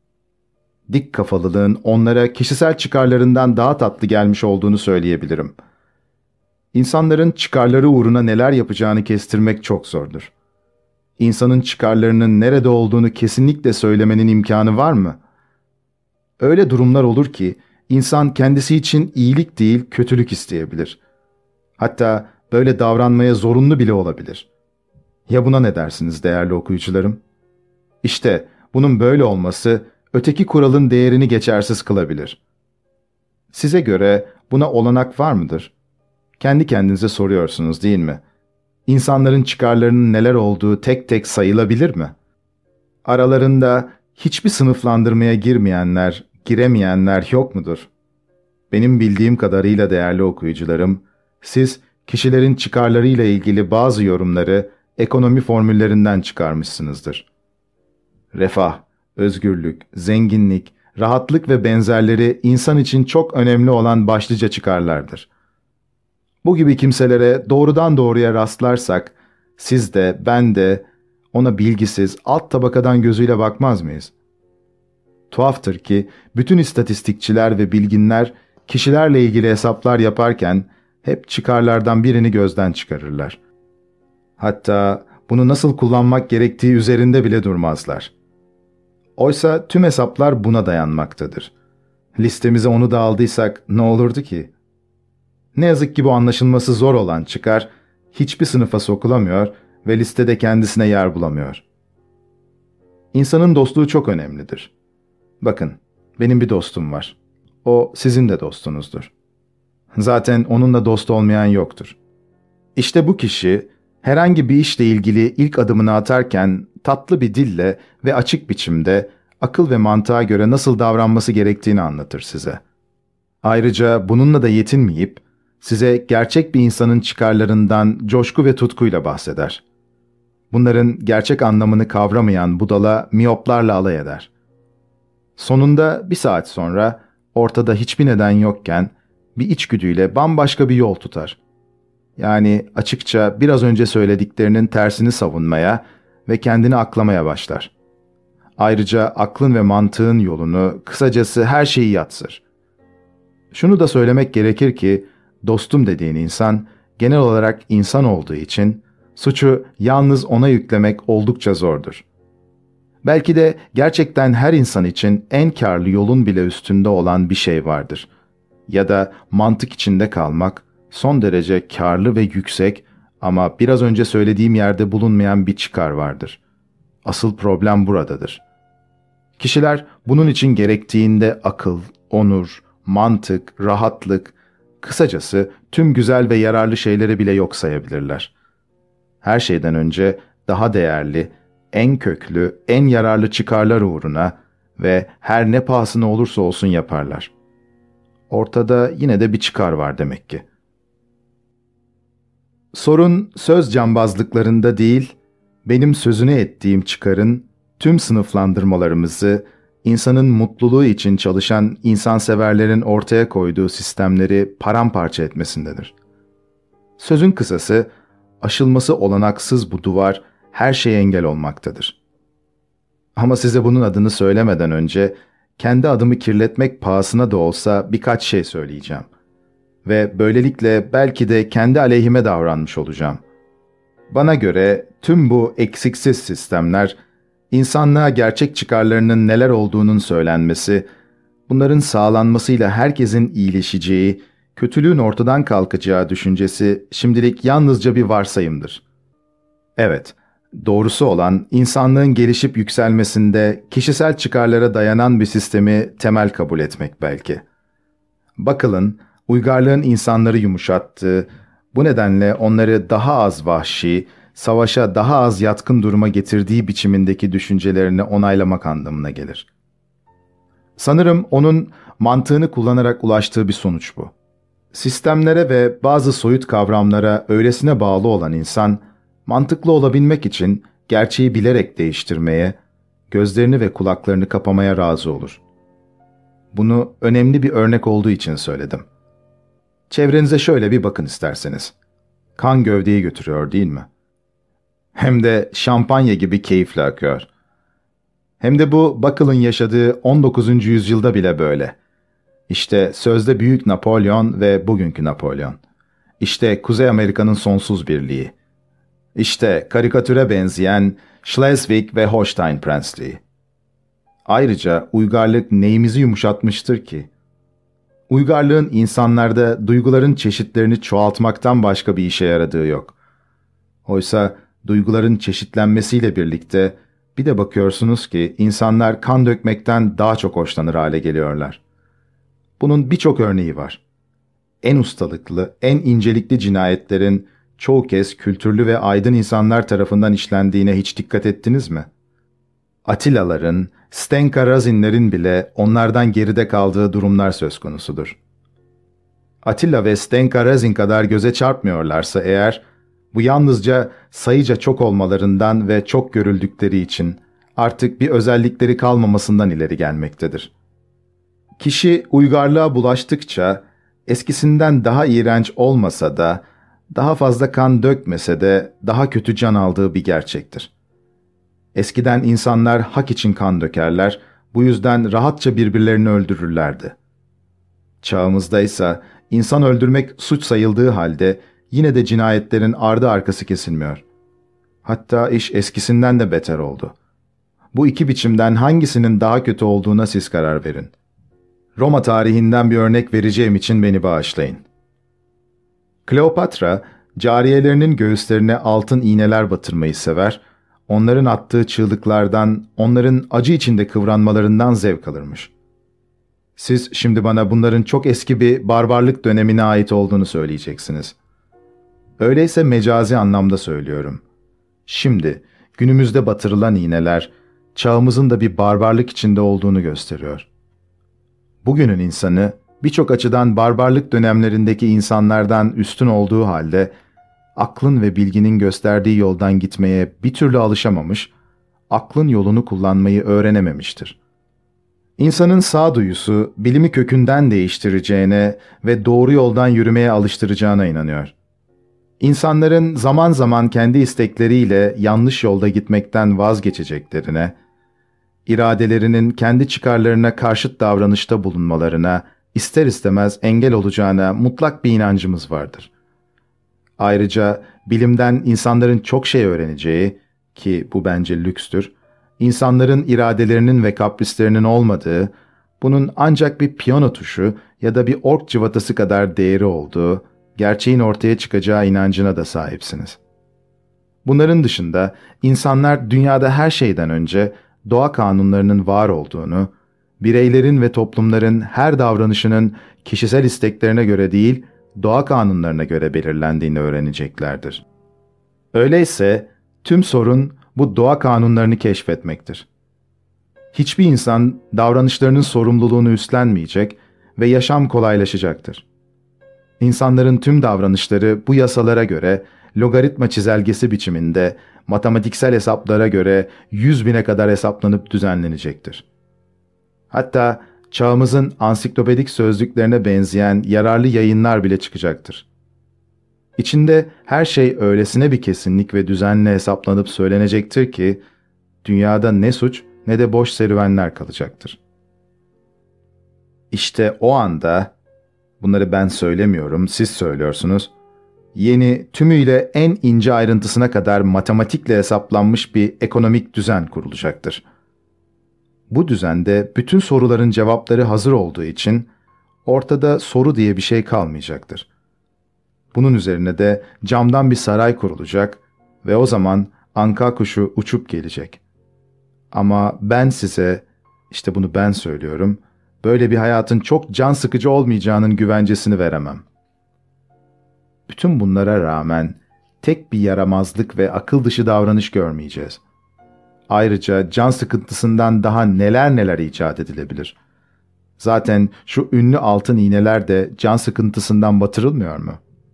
Dik kafalılığın onlara kişisel çıkarlarından daha tatlı gelmiş olduğunu söyleyebilirim. İnsanların çıkarları uğruna neler yapacağını kestirmek çok zordur. İnsanın çıkarlarının nerede olduğunu kesinlikle söylemenin imkanı var mı? Öyle durumlar olur ki insan kendisi için iyilik değil kötülük isteyebilir. Hatta böyle davranmaya zorunlu bile olabilir. Ya buna ne dersiniz değerli okuyucularım? İşte bunun böyle olması öteki kuralın değerini geçersiz kılabilir. Size göre buna olanak var mıdır? Kendi kendinize soruyorsunuz değil mi? İnsanların çıkarlarının neler olduğu tek tek sayılabilir mi? Aralarında hiçbir sınıflandırmaya girmeyenler, giremeyenler yok mudur? Benim bildiğim kadarıyla değerli okuyucularım, siz kişilerin çıkarlarıyla ilgili bazı yorumları ekonomi formüllerinden çıkarmışsınızdır. Refah, özgürlük, zenginlik, rahatlık ve benzerleri insan için çok önemli olan başlıca çıkarlardır. Bu gibi kimselere doğrudan doğruya rastlarsak, siz de ben de ona bilgisiz, alt tabakadan gözüyle bakmaz mıyız? Tuhaftır ki bütün istatistikçiler ve bilginler kişilerle ilgili hesaplar yaparken hep çıkarlardan birini gözden çıkarırlar. Hatta bunu nasıl kullanmak gerektiği üzerinde bile durmazlar. Oysa tüm hesaplar buna dayanmaktadır. Listemize onu da aldıysak ne olurdu ki? Ne yazık ki bu anlaşılması zor olan çıkar, hiçbir sınıfa sokulamıyor ve listede kendisine yer bulamıyor. İnsanın dostluğu çok önemlidir. Bakın, benim bir dostum var. O sizin de dostunuzdur. Zaten onunla dost olmayan yoktur. İşte bu kişi herhangi bir işle ilgili ilk adımını atarken tatlı bir dille ve açık biçimde akıl ve mantığa göre nasıl davranması gerektiğini anlatır size. Ayrıca bununla da yetinmeyip size gerçek bir insanın çıkarlarından coşku ve tutkuyla bahseder. Bunların gerçek anlamını kavramayan budala miyoplarla alay eder. Sonunda bir saat sonra ortada hiçbir neden yokken bir içgüdüyle bambaşka bir yol tutar. Yani açıkça biraz önce söylediklerinin tersini savunmaya ve kendini aklamaya başlar. Ayrıca aklın ve mantığın yolunu, kısacası her şeyi yatsır. Şunu da söylemek gerekir ki, dostum dediğin insan genel olarak insan olduğu için suçu yalnız ona yüklemek oldukça zordur. Belki de gerçekten her insan için en karlı yolun bile üstünde olan bir şey vardır. Ya da mantık içinde kalmak son derece karlı ve yüksek ama biraz önce söylediğim yerde bulunmayan bir çıkar vardır. Asıl problem buradadır. Kişiler bunun için gerektiğinde akıl, onur, mantık, rahatlık, kısacası tüm güzel ve yararlı şeyleri bile yok sayabilirler. Her şeyden önce daha değerli, en köklü, en yararlı çıkarlar uğruna ve her ne pahasına olursa olsun yaparlar. Ortada yine de bir çıkar var demek ki. Sorun söz cambazlıklarında değil, benim sözünü ettiğim çıkarın tüm sınıflandırmalarımızı, insanın mutluluğu için çalışan insanseverlerin ortaya koyduğu sistemleri paramparça etmesindedir. Sözün kısası, aşılması olanaksız bu duvar her şeye engel olmaktadır. Ama size bunun adını söylemeden önce, kendi adımı kirletmek pahasına da olsa birkaç şey söyleyeceğim. Ve böylelikle belki de kendi aleyhime davranmış olacağım. Bana göre tüm bu eksiksiz sistemler, insanlığa gerçek çıkarlarının neler olduğunun söylenmesi, bunların sağlanmasıyla herkesin iyileşeceği, kötülüğün ortadan kalkacağı düşüncesi şimdilik yalnızca bir varsayımdır. Evet, doğrusu olan insanlığın gelişip yükselmesinde kişisel çıkarlara dayanan bir sistemi temel kabul etmek belki. Bakılın, uygarlığın insanları yumuşattığı, bu nedenle onları daha az vahşi, savaşa daha az yatkın duruma getirdiği biçimindeki düşüncelerini onaylamak anlamına gelir. Sanırım onun mantığını kullanarak ulaştığı bir sonuç bu. Sistemlere ve bazı soyut kavramlara öylesine bağlı olan insan, mantıklı olabilmek için gerçeği bilerek değiştirmeye, gözlerini ve kulaklarını kapamaya razı olur. Bunu önemli bir örnek olduğu için söyledim. Çevrenize şöyle bir bakın isterseniz. Kan gövdeyi götürüyor değil mi? Hem de şampanya gibi keyifle akıyor. Hem de bu Buckle'ın yaşadığı on dokuzuncu yüzyılda bile böyle. İşte sözde Büyük Napolyon ve bugünkü Napolyon. İşte Kuzey Amerika'nın sonsuz birliği. İşte karikatüre benzeyen Schleswig ve Holstein Prensliği. Ayrıca uygarlık neyimizi yumuşatmıştır ki? Uygarlığın insanlarda duyguların çeşitlerini çoğaltmaktan başka bir işe yaradığı yok. Oysa duyguların çeşitlenmesiyle birlikte bir de bakıyorsunuz ki insanlar kan dökmekten daha çok hoşlanır hale geliyorlar. Bunun birçok örneği var. En ustalıklı, en incelikli cinayetlerin çoğu kez kültürlü ve aydın insanlar tarafından işlendiğine hiç dikkat ettiniz mi? Atilla'ların, Stenka Razinlerin bile onlardan geride kaldığı durumlar söz konusudur. Attila ve Stenka Razin kadar göze çarpmıyorlarsa eğer, bu yalnızca sayıca çok olmalarından ve çok görüldükleri için artık bir özellikleri kalmamasından ileri gelmektedir. Kişi uygarlığa bulaştıkça, eskisinden daha iğrenç olmasa da, daha fazla kan dökmese de daha kötü can aldığı bir gerçektir. Eskiden insanlar hak için kan dökerler, bu yüzden rahatça birbirlerini öldürürlerdi. Çağımızda ise insan öldürmek suç sayıldığı halde yine de cinayetlerin ardı arkası kesilmiyor. Hatta iş eskisinden de beter oldu. Bu iki biçimden hangisinin daha kötü olduğuna siz karar verin. Roma tarihinden bir örnek vereceğim için beni bağışlayın. Kleopatra, cariyelerinin göğüslerine altın iğneler batırmayı sever, onların attığı çığlıklardan, onların acı içinde kıvranmalarından zevk alırmış. Siz şimdi bana bunların çok eski bir barbarlık dönemine ait olduğunu söyleyeceksiniz. Öyleyse mecazi anlamda söylüyorum. Şimdi günümüzde batırılan iğneler, çağımızın da bir barbarlık içinde olduğunu gösteriyor. Bugünün insanı, birçok açıdan barbarlık dönemlerindeki insanlardan üstün olduğu halde, aklın ve bilginin gösterdiği yoldan gitmeye bir türlü alışamamış, aklın yolunu kullanmayı öğrenememiştir. İnsanın sağduyusu, bilimi kökünden değiştireceğine ve doğru yoldan yürümeye alıştıracağına inanıyor. İnsanların zaman zaman kendi istekleriyle yanlış yolda gitmekten vazgeçeceklerine, iradelerinin kendi çıkarlarına karşıt davranışta bulunmalarına ister istemez engel olacağına mutlak bir inancımız vardır. Ayrıca bilimden insanların çok şey öğreneceği, ki bu bence lükstür, insanların iradelerinin ve kaprislerinin olmadığı, bunun ancak bir piyano tuşu ya da bir ork cıvatası kadar değeri olduğu, gerçeğin ortaya çıkacağı inancına da sahipsiniz. Bunların dışında insanlar dünyada her şeyden önce doğa kanunlarının var olduğunu, bireylerin ve toplumların her davranışının kişisel isteklerine göre değil, doğa kanunlarına göre belirlendiğini öğreneceklerdir. Öyleyse tüm sorun bu doğa kanunlarını keşfetmektir. Hiçbir insan davranışlarının sorumluluğunu üstlenmeyecek ve yaşam kolaylaşacaktır. İnsanların tüm davranışları bu yasalara göre logaritma çizelgesi biçiminde matematiksel hesaplara göre yüz bine kadar hesaplanıp düzenlenecektir. Hatta çağımızın ansiklopedik sözlüklerine benzeyen yararlı yayınlar bile çıkacaktır. İçinde her şey öylesine bir kesinlik ve düzenle hesaplanıp söylenecektir ki, dünyada ne suç ne de boş serüvenler kalacaktır. İşte o anda, bunları ben söylemiyorum, siz söylüyorsunuz, yeni, tümüyle en ince ayrıntısına kadar matematikle hesaplanmış bir ekonomik düzen kurulacaktır. Bu düzende bütün soruların cevapları hazır olduğu için ortada soru diye bir şey kalmayacaktır. Bunun üzerine de camdan bir saray kurulacak ve o zaman anka kuşu uçup gelecek. Ama ben size, işte bunu ben söylüyorum, böyle bir hayatın çok can sıkıcı olmayacağının güvencesini veremem. Bütün bunlara rağmen tek bir yaramazlık ve akıl dışı davranış görmeyeceğiz. Ayrıca can sıkıntısından daha neler neler icat edilebilir. Zaten şu ünlü altın iğneler de can sıkıntısından batırılmıyor mu?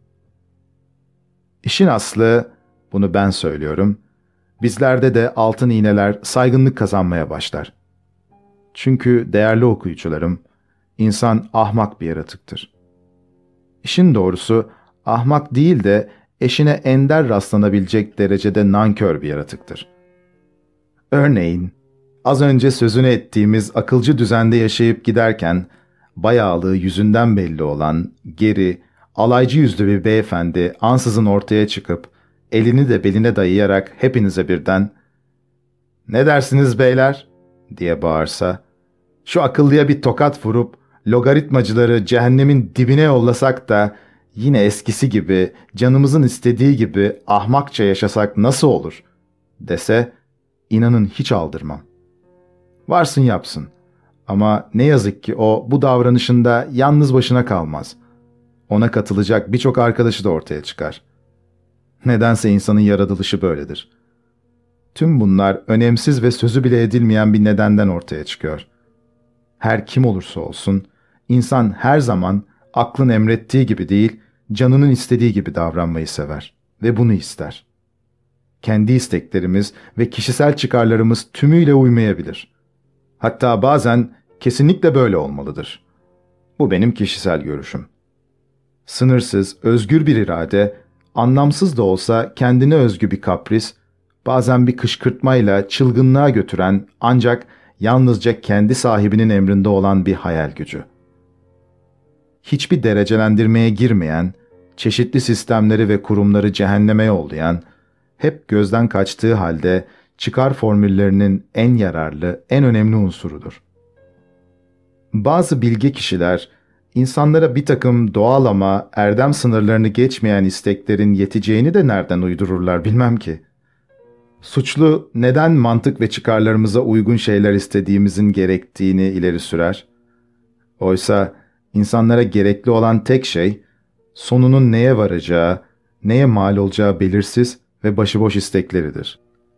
İşin aslı, bunu ben söylüyorum, bizlerde de altın iğneler saygınlık kazanmaya başlar. Çünkü değerli okuyucularım, insan ahmak bir yaratıktır. İşin doğrusu, ahmak değil de eşine ender rastlanabilecek derecede nankör bir yaratıktır. Örneğin, az önce sözünü ettiğimiz akılcı düzende yaşayıp giderken, bayağılığı yüzünden belli olan, geri, alaycı yüzlü bir beyefendi ansızın ortaya çıkıp, elini de beline dayayarak hepinize birden, "Ne dersiniz beyler?" diye bağırsa, şu akıllıya bir tokat vurup, logaritmacıları cehennemin dibine yollasak da, yine eskisi gibi, canımızın istediği gibi ahmakça yaşasak nasıl olur, dese, inanın hiç aldırmam. Varsın yapsın. Ama ne yazık ki o bu davranışında yalnız başına kalmaz. Ona katılacak birçok arkadaşı da ortaya çıkar. Nedense insanın yaratılışı böyledir. Tüm bunlar önemsiz ve sözü bile edilmeyen bir nedenden ortaya çıkıyor. Her kim olursa olsun, insan her zaman aklın emrettiği gibi değil, canının istediği gibi davranmayı sever ve bunu ister. Kendi isteklerimiz ve kişisel çıkarlarımız tümüyle uymayabilir. Hatta bazen kesinlikle böyle olmalıdır. Bu benim kişisel görüşüm. Sınırsız, özgür bir irade, anlamsız da olsa kendine özgü bir kapris, bazen bir kışkırtmayla çılgınlığa götüren ancak yalnızca kendi sahibinin emrinde olan bir hayal gücü. Hiçbir derecelendirmeye girmeyen, çeşitli sistemleri ve kurumları cehenneme yollayan, hep gözden kaçtığı halde çıkar formüllerinin en yararlı, en önemli unsurudur. Bazı bilge kişiler, insanlara bir takım doğal ama erdem sınırlarını geçmeyen isteklerin yeteceğini de nereden uydururlar bilmem ki. Suçlu neden mantık ve çıkarlarımıza uygun şeyler istediğimizin gerektiğini ileri sürer? Oysa insanlara gerekli olan tek şey, sonunun neye varacağı, neye mal olacağı belirsiz ve başıboş istekleridir.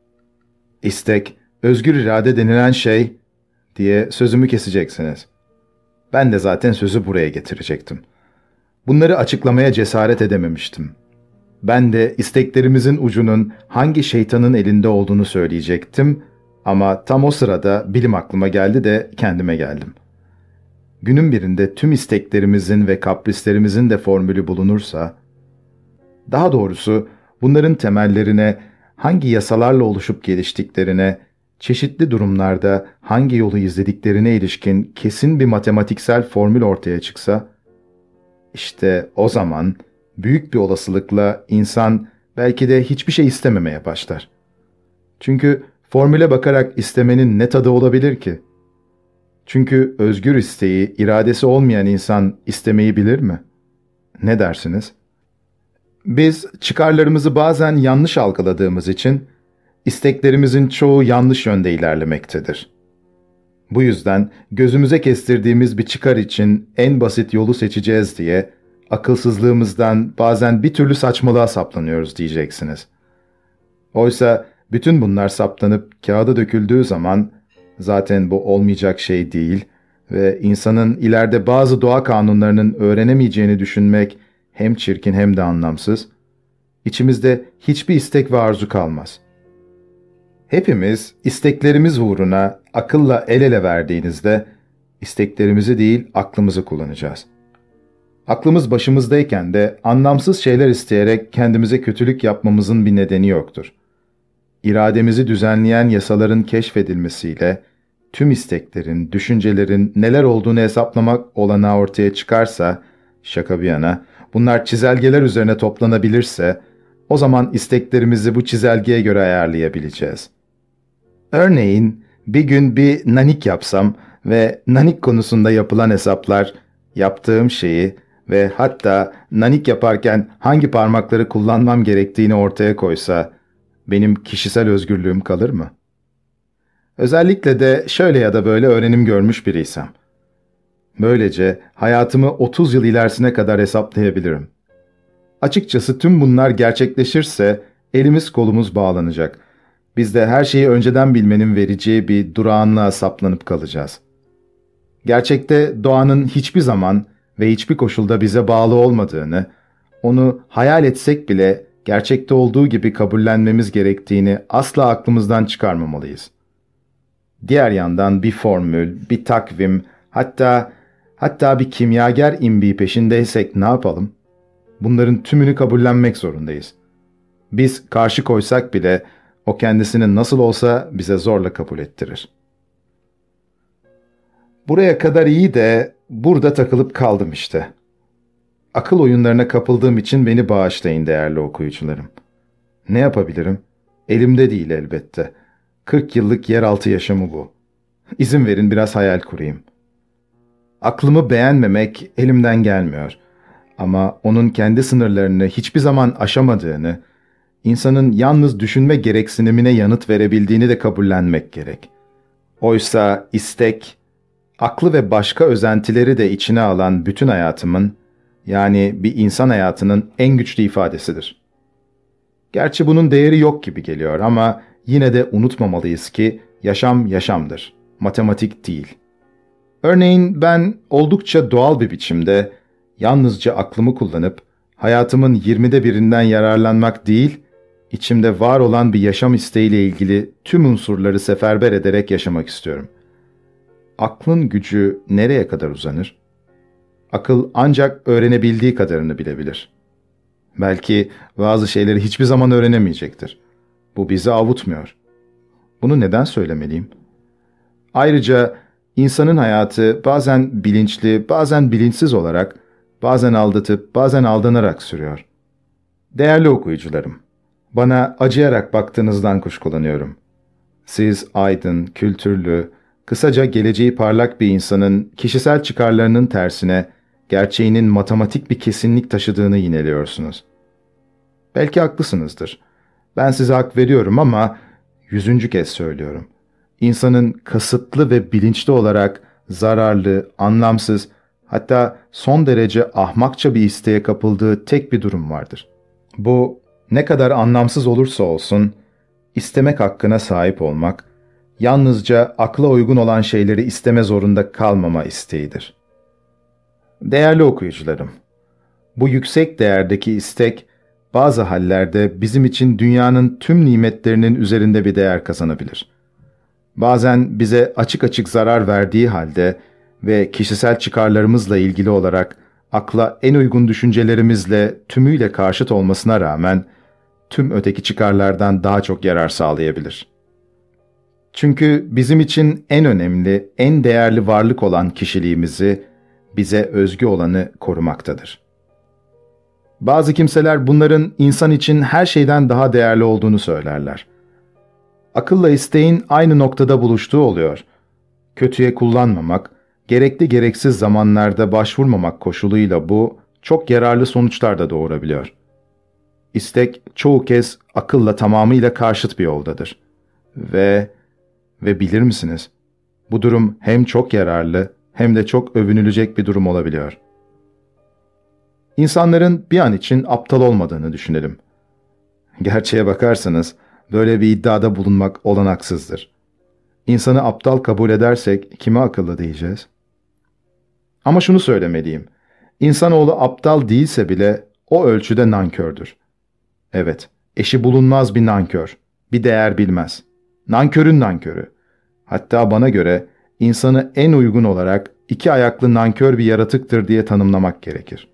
İstek, özgür irade denilen şey diye sözümü keseceksiniz. Ben de zaten sözü buraya getirecektim. Bunları açıklamaya cesaret edememiştim. Ben de isteklerimizin ucunun hangi şeytanın elinde olduğunu söyleyecektim ama tam o sırada bilim aklıma geldi de kendime geldim. Günün birinde tüm isteklerimizin ve kaprislerimizin de formülü bulunursa, daha doğrusu bunların temellerine, hangi yasalarla oluşup geliştiklerine, çeşitli durumlarda hangi yolu izlediklerine ilişkin kesin bir matematiksel formül ortaya çıksa, işte o zaman büyük bir olasılıkla insan belki de hiçbir şey istememeye başlar. Çünkü formüle bakarak istemenin ne tadı olabilir ki? Çünkü özgür isteği, iradesi olmayan insan istemeyi bilir mi? Ne dersiniz? Biz çıkarlarımızı bazen yanlış algıladığımız için isteklerimizin çoğu yanlış yönde ilerlemektedir. Bu yüzden gözümüze kestirdiğimiz bir çıkar için en basit yolu seçeceğiz diye akılsızlığımızdan bazen bir türlü saçmalığa saplanıyoruz diyeceksiniz. Oysa bütün bunlar saptanıp kağıda döküldüğü zaman zaten bu olmayacak şey değil ve insanın ileride bazı doğa kanunlarının öğrenemeyeceğini düşünmek hem çirkin hem de anlamsız, içimizde hiçbir istek ve arzu kalmaz. Hepimiz isteklerimiz uğruna akılla el ele verdiğinizde isteklerimizi değil aklımızı kullanacağız. Aklımız başımızdayken de anlamsız şeyler isteyerek kendimize kötülük yapmamızın bir nedeni yoktur. İrademizi düzenleyen yasaların keşfedilmesiyle tüm isteklerin, düşüncelerin neler olduğunu hesaplamak olanağı ortaya çıkarsa, şaka bir yana, bunlar çizelgeler üzerine toplanabilirse, o zaman isteklerimizi bu çizelgeye göre ayarlayabileceğiz. Örneğin bir gün bir nanik yapsam ve nanik konusunda yapılan hesaplar, yaptığım şeyi ve hatta nanik yaparken hangi parmakları kullanmam gerektiğini ortaya koysa, benim kişisel özgürlüğüm kalır mı? Özellikle de şöyle ya da böyle öğrenim görmüş biriysem. Böylece hayatımı otuz yıl ilerisine kadar hesaplayabilirim. Açıkçası tüm bunlar gerçekleşirse elimiz kolumuz bağlanacak. Biz de her şeyi önceden bilmenin vereceği bir durağanlığa saplanıp kalacağız. Gerçekte doğanın hiçbir zaman ve hiçbir koşulda bize bağlı olmadığını, onu hayal etsek bile gerçekte olduğu gibi kabullenmemiz gerektiğini asla aklımızdan çıkarmamalıyız. Diğer yandan bir formül, bir takvim, hatta hatta bir kimyager imbiği peşindeysek ne yapalım? Bunların tümünü kabullenmek zorundayız. Biz karşı koysak bile o kendisini nasıl olsa bize zorla kabul ettirir. Buraya kadar iyi de burada takılıp kaldım işte. Akıl oyunlarına kapıldığım için beni bağışlayın değerli okuyucularım. Ne yapabilirim? Elimde değil elbette. kırk yıllık yeraltı yaşamı bu. İzin verin biraz hayal kurayım. Aklımı beğenmemek elimden gelmiyor. Ama onun kendi sınırlarını hiçbir zaman aşamadığını, insanın yalnız düşünme gereksinimine yanıt verebildiğini de kabullenmek gerek. Oysa istek, aklı ve başka özentileri de içine alan bütün hayatımın, yani bir insan hayatının en güçlü ifadesidir. Gerçi bunun değeri yok gibi geliyor ama yine de unutmamalıyız ki yaşam yaşamdır, matematik değil. Örneğin ben oldukça doğal bir biçimde yalnızca aklımı kullanıp hayatımın yirmide birinden yararlanmak değil, içimde var olan bir yaşam isteğiyle ilgili tüm unsurları seferber ederek yaşamak istiyorum. Aklın gücü nereye kadar uzanır? Akıl ancak öğrenebildiği kadarını bilebilir. Belki bazı şeyleri hiçbir zaman öğrenemeyecektir. Bu bizi avutmuyor. Bunu neden söylemeliyim? Ayrıca insanın hayatı bazen bilinçli, bazen bilinçsiz olarak, bazen aldatıp, bazen aldanarak sürüyor. Değerli okuyucularım, bana acıyarak baktığınızdan kuşkulanıyorum. Siz aydın, kültürlü, kısaca geleceği parlak bir insanın kişisel çıkarlarının tersine gerçeğinin matematik bir kesinlik taşıdığını yineliyorsunuz. Belki haklısınızdır. Ben size hak veriyorum ama yüzüncü kez söylüyorum. İnsanın kasıtlı ve bilinçli olarak zararlı, anlamsız, hatta son derece ahmakça bir isteğe kapıldığı tek bir durum vardır. Bu ne kadar anlamsız olursa olsun, istemek hakkına sahip olmak, yalnızca akla uygun olan şeyleri isteme zorunda kalmama isteğidir. Değerli okuyucularım, bu yüksek değerdeki istek, bazı hallerde bizim için dünyanın tüm nimetlerinin üzerinde bir değer kazanabilir. Bazen bize açık açık zarar verdiği halde ve kişisel çıkarlarımızla ilgili olarak akla en uygun düşüncelerimizle tümüyle karşıt olmasına rağmen tüm öteki çıkarlardan daha çok yarar sağlayabilir. Çünkü bizim için en önemli, en değerli varlık olan kişiliğimizi, bize özgü olanı korumaktadır. Bazı kimseler bunların insan için her şeyden daha değerli olduğunu söylerler. Akılla isteğin aynı noktada buluştuğu oluyor. Kötüye kullanmamak, gerekli gereksiz zamanlarda başvurmamak koşuluyla bu, çok yararlı sonuçlar da doğurabiliyor. İstek çoğu kez akılla tamamıyla karşıt bir yoldadır. Ve, ve bilir misiniz? Bu durum hem çok yararlı hem de çok övünülecek bir durum olabiliyor. İnsanların bir an için aptal olmadığını düşünelim. Gerçeğe bakarsanız, böyle bir iddiada bulunmak olanaksızdır. İnsanı aptal kabul edersek kime akıllı diyeceğiz? Ama şunu söylemeliyim. İnsanoğlu aptal değilse bile o ölçüde nankördür. Evet, eşi bulunmaz bir nankör, bir değer bilmez. Nankörün nankörü. Hatta bana göre insanı en uygun olarak iki ayaklı nankör bir yaratıktır diye tanımlamak gerekir.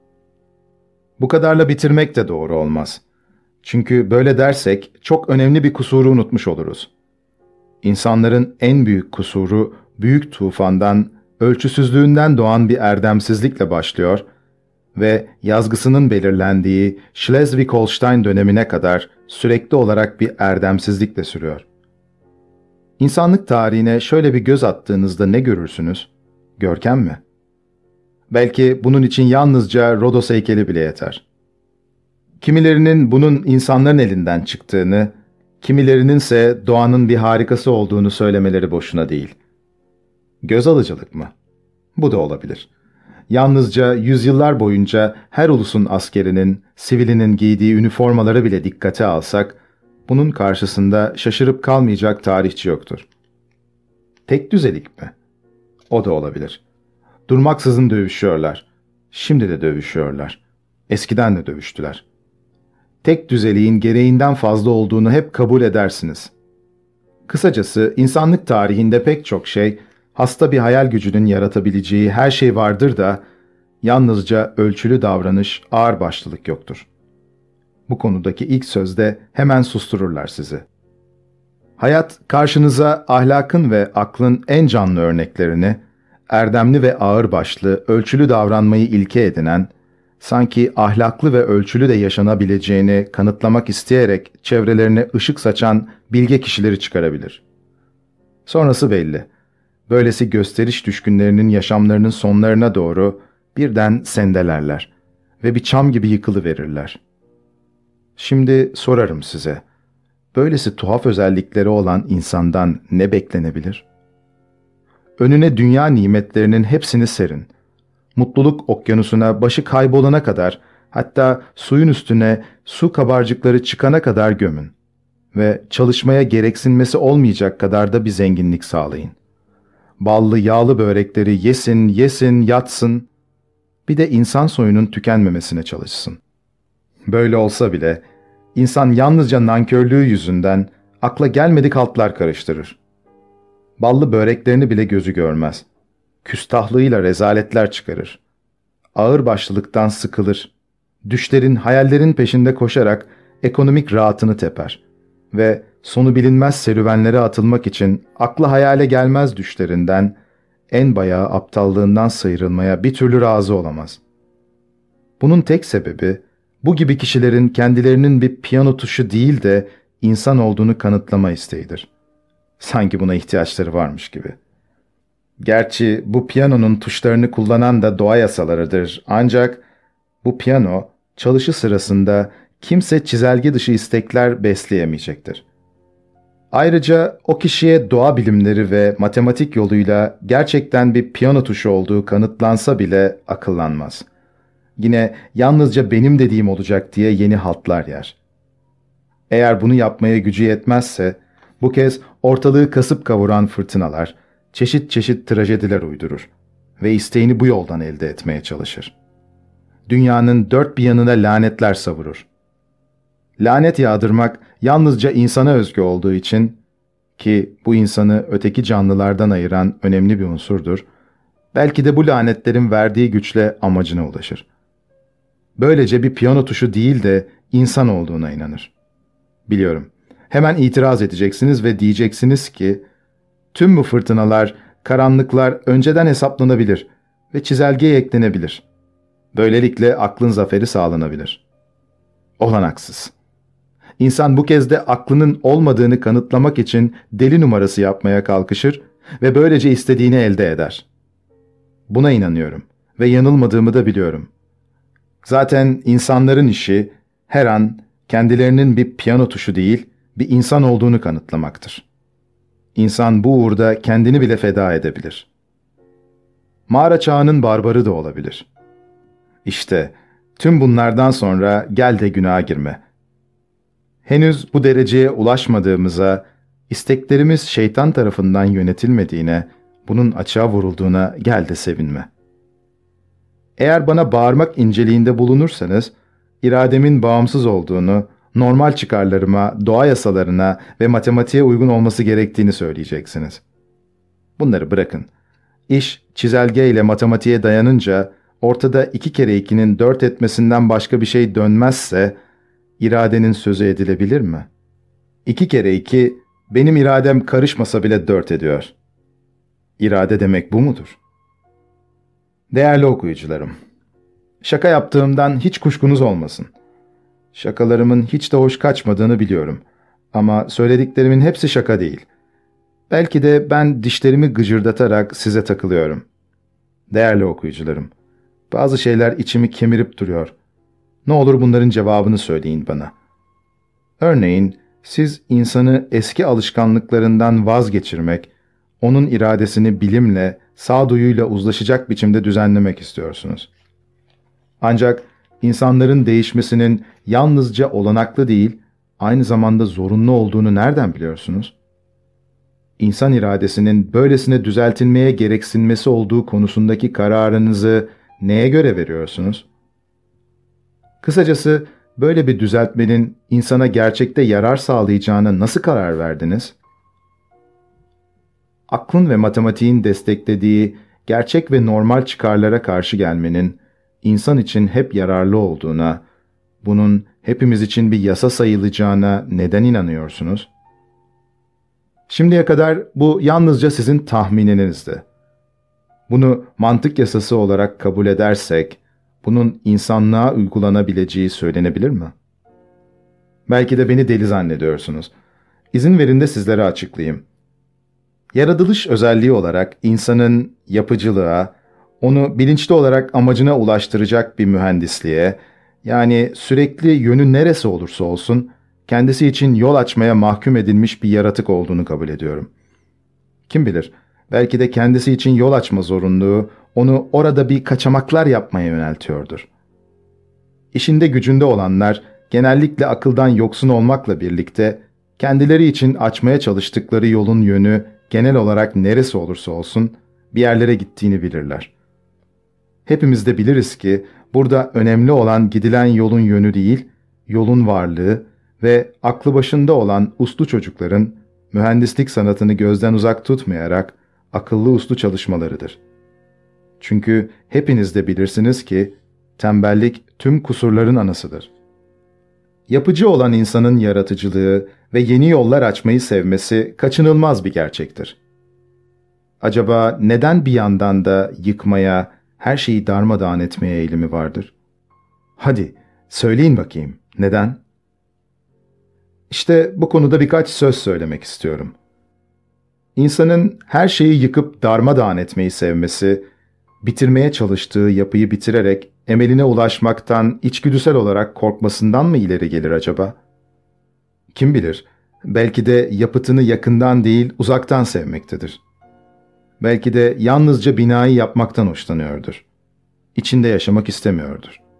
Bu kadarla bitirmek de doğru olmaz. Çünkü böyle dersek çok önemli bir kusuru unutmuş oluruz. İnsanların en büyük kusuru büyük tufandan, ölçüsüzlüğünden doğan bir erdemsizlikle başlıyor ve yazgısının belirlendiği Schleswig-Holstein dönemine kadar sürekli olarak bir erdemsizlikle sürüyor. İnsanlık tarihine şöyle bir göz attığınızda ne görürsünüz? Görkem mi? Belki bunun için yalnızca Rodos heykeli bile yeter. Kimilerinin bunun insanların elinden çıktığını, kimilerinin ise doğanın bir harikası olduğunu söylemeleri boşuna değil. Göz alıcılık mı? Bu da olabilir. Yalnızca yüzyıllar boyunca her ulusun askerinin, sivilinin giydiği üniformaları bile dikkate alsak, bunun karşısında şaşırıp kalmayacak tarihçi yoktur. Tek düzelik mi? O da olabilir. Durmaksızın dövüşüyorlar. Şimdi de dövüşüyorlar. Eskiden de dövüştüler. Tek düzeliğin gereğinden fazla olduğunu hep kabul edersiniz. Kısacası insanlık tarihinde pek çok şey, hasta bir hayal gücünün yaratabileceği her şey vardır da, yalnızca ölçülü davranış, ağırbaşlılık yoktur. Bu konudaki ilk sözde hemen sustururlar sizi. Hayat karşınıza ahlakın ve aklın en canlı örneklerini, erdemli ve ağırbaşlı, ölçülü davranmayı ilke edinen, sanki ahlaklı ve ölçülü de yaşanabileceğini kanıtlamak isteyerek çevrelerine ışık saçan bilge kişileri çıkarabilir. Sonrası belli. Böylesi gösteriş düşkünlerinin yaşamlarının sonlarına doğru birden sendelerler ve bir çam gibi yıkılıverirler. Şimdi sorarım size, böylesi tuhaf özellikleri olan insandan ne beklenebilir? Önüne dünya nimetlerinin hepsini serin. Mutluluk okyanusuna başı kaybolana kadar, hatta suyun üstüne su kabarcıkları çıkana kadar gömün ve çalışmaya gereksinmesi olmayacak kadar da bir zenginlik sağlayın. Ballı yağlı börekleri yesin, yesin, yatsın, bir de insan soyunun tükenmemesine çalışsın. Böyle olsa bile, insan yalnızca nankörlüğü yüzünden akla gelmedik haltlar karıştırır. Ballı böreklerini bile gözü görmez. Küstahlığıyla rezaletler çıkarır. Ağırbaşlılıktan sıkılır. Düşlerin, hayallerin peşinde koşarak ekonomik rahatını teper. Ve sonu bilinmez serüvenlere atılmak için akla hayale gelmez düşlerinden, en bayağı aptallığından sıyrılmaya bir türlü razı olamaz. Bunun tek sebebi, bu gibi kişilerin kendilerinin bir piyano tuşu değil de insan olduğunu kanıtlama isteğidir. Sanki buna ihtiyaçları varmış gibi. Gerçi bu piyanonun tuşlarını kullanan da doğa yasalarıdır. Ancak bu piyano çalışı sırasında kimse çizelge dışı istekler besleyemeyecektir. Ayrıca o kişiye doğa bilimleri ve matematik yoluyla gerçekten bir piyano tuşu olduğu kanıtlansa bile akıllanmaz. Yine yalnızca benim dediğim olacak diye yeni haltlar yer. Eğer bunu yapmaya gücü yetmezse, bu kez ortalığı kasıp kavuran fırtınalar, çeşit çeşit trajediler uydurur ve isteğini bu yoldan elde etmeye çalışır. Dünyanın dört bir yanına lanetler savurur. Lanet yağdırmak yalnızca insana özgü olduğu için, ki bu insanı öteki canlılardan ayıran önemli bir unsurdur, belki de bu lanetlerin verdiği güçle amacına ulaşır. Böylece bir piyano tuşu değil de insan olduğuna inanır. Biliyorum, hemen itiraz edeceksiniz ve diyeceksiniz ki, tüm bu fırtınalar, karanlıklar önceden hesaplanabilir ve çizelgeye eklenebilir. Böylelikle aklın zaferi sağlanabilir. Olanaksız. İnsan bu kez de aklının olmadığını kanıtlamak için deli numarası yapmaya kalkışır ve böylece istediğini elde eder. Buna inanıyorum ve yanılmadığımı da biliyorum. Zaten insanların işi her an kendilerinin bir piyano tuşu değil, bir insan olduğunu kanıtlamaktır. İnsan bu uğurda kendini bile feda edebilir. Mağara çağının barbarı da olabilir. İşte tüm bunlardan sonra gel de günaha girme. Henüz bu dereceye ulaşmadığımıza, isteklerimiz şeytan tarafından yönetilmediğine, bunun açığa vurulduğuna gel de sevinme. Eğer bana bağırmak inceliğinde bulunursanız, irademin bağımsız olduğunu, normal çıkarlarıma, doğa yasalarına ve matematiğe uygun olması gerektiğini söyleyeceksiniz. Bunları bırakın. İş çizelge ile matematiğe dayanınca, ortada iki kere ikinin dört etmesinden başka bir şey dönmezse, iradenin sözü edilebilir mi? İki kere iki, benim iradem karışmasa bile dört ediyor. İrade demek bu mudur? Değerli okuyucularım, şaka yaptığımdan hiç kuşkunuz olmasın. Şakalarımın hiç de hoş kaçmadığını biliyorum. Ama söylediklerimin hepsi şaka değil. Belki de ben dişlerimi gıcırdatarak size takılıyorum. Değerli okuyucularım, bazı şeyler içimi kemirip duruyor. Ne olur bunların cevabını söyleyin bana. Örneğin, siz insanı eski alışkanlıklarından vazgeçirmek, onun iradesini bilimle, sağduyuyla uzlaşacak biçimde düzenlemek istiyorsunuz. Ancak insanların değişmesinin yalnızca olanaklı değil, aynı zamanda zorunlu olduğunu nereden biliyorsunuz? İnsan iradesinin böylesine düzeltilmeye gereksinmesi olduğu konusundaki kararınızı neye göre veriyorsunuz? Kısacası böyle bir düzeltmenin insana gerçekte yarar sağlayacağına nasıl karar verdiniz? Aklın ve matematiğin desteklediği gerçek ve normal çıkarlara karşı gelmenin insan için hep yararlı olduğuna, bunun hepimiz için bir yasa sayılacağına neden inanıyorsunuz? Şimdiye kadar bu yalnızca sizin tahmininizdi. Bunu mantık yasası olarak kabul edersek, bunun insanlığa uygulanabileceği söylenebilir mi? Belki de beni deli zannediyorsunuz. İzin verin de sizlere açıklayayım. Yaratılış özelliği olarak insanın yapıcılığa, onu bilinçli olarak amacına ulaştıracak bir mühendisliğe, yani sürekli yönü neresi olursa olsun, kendisi için yol açmaya mahkum edilmiş bir yaratık olduğunu kabul ediyorum. Kim bilir, belki de kendisi için yol açma zorunluluğu, onu orada bir kaçamaklar yapmaya yöneltiyordur. İşinde gücünde olanlar, genellikle akıldan yoksun olmakla birlikte, kendileri için açmaya çalıştıkları yolun yönü, genel olarak neresi olursa olsun, bir yerlere gittiğini bilirler. Hepimiz de biliriz ki, burada önemli olan gidilen yolun yönü değil, yolun varlığı ve aklı başında olan uslu çocukların, mühendislik sanatını gözden uzak tutmayarak, akıllı uslu çalışmalarıdır. Çünkü hepiniz de bilirsiniz ki, tembellik tüm kusurların anasıdır. Yapıcı olan insanın yaratıcılığı ve yeni yollar açmayı sevmesi kaçınılmaz bir gerçektir. Acaba neden bir yandan da yıkmaya, her şeyi darmadağın etmeye eğilimi vardır? Hadi, söyleyin bakayım, neden? İşte bu konuda birkaç söz söylemek istiyorum. İnsanın her şeyi yıkıp darmadağın etmeyi sevmesi, bitirmeye çalıştığı yapıyı bitirerek emeline ulaşmaktan içgüdüsel olarak korkmasından mı ileri gelir acaba? Kim bilir, belki de yapıtını yakından değil uzaktan sevmektedir. Belki de yalnızca binayı yapmaktan hoşlanıyordur. İçinde yaşamak istemiyordur.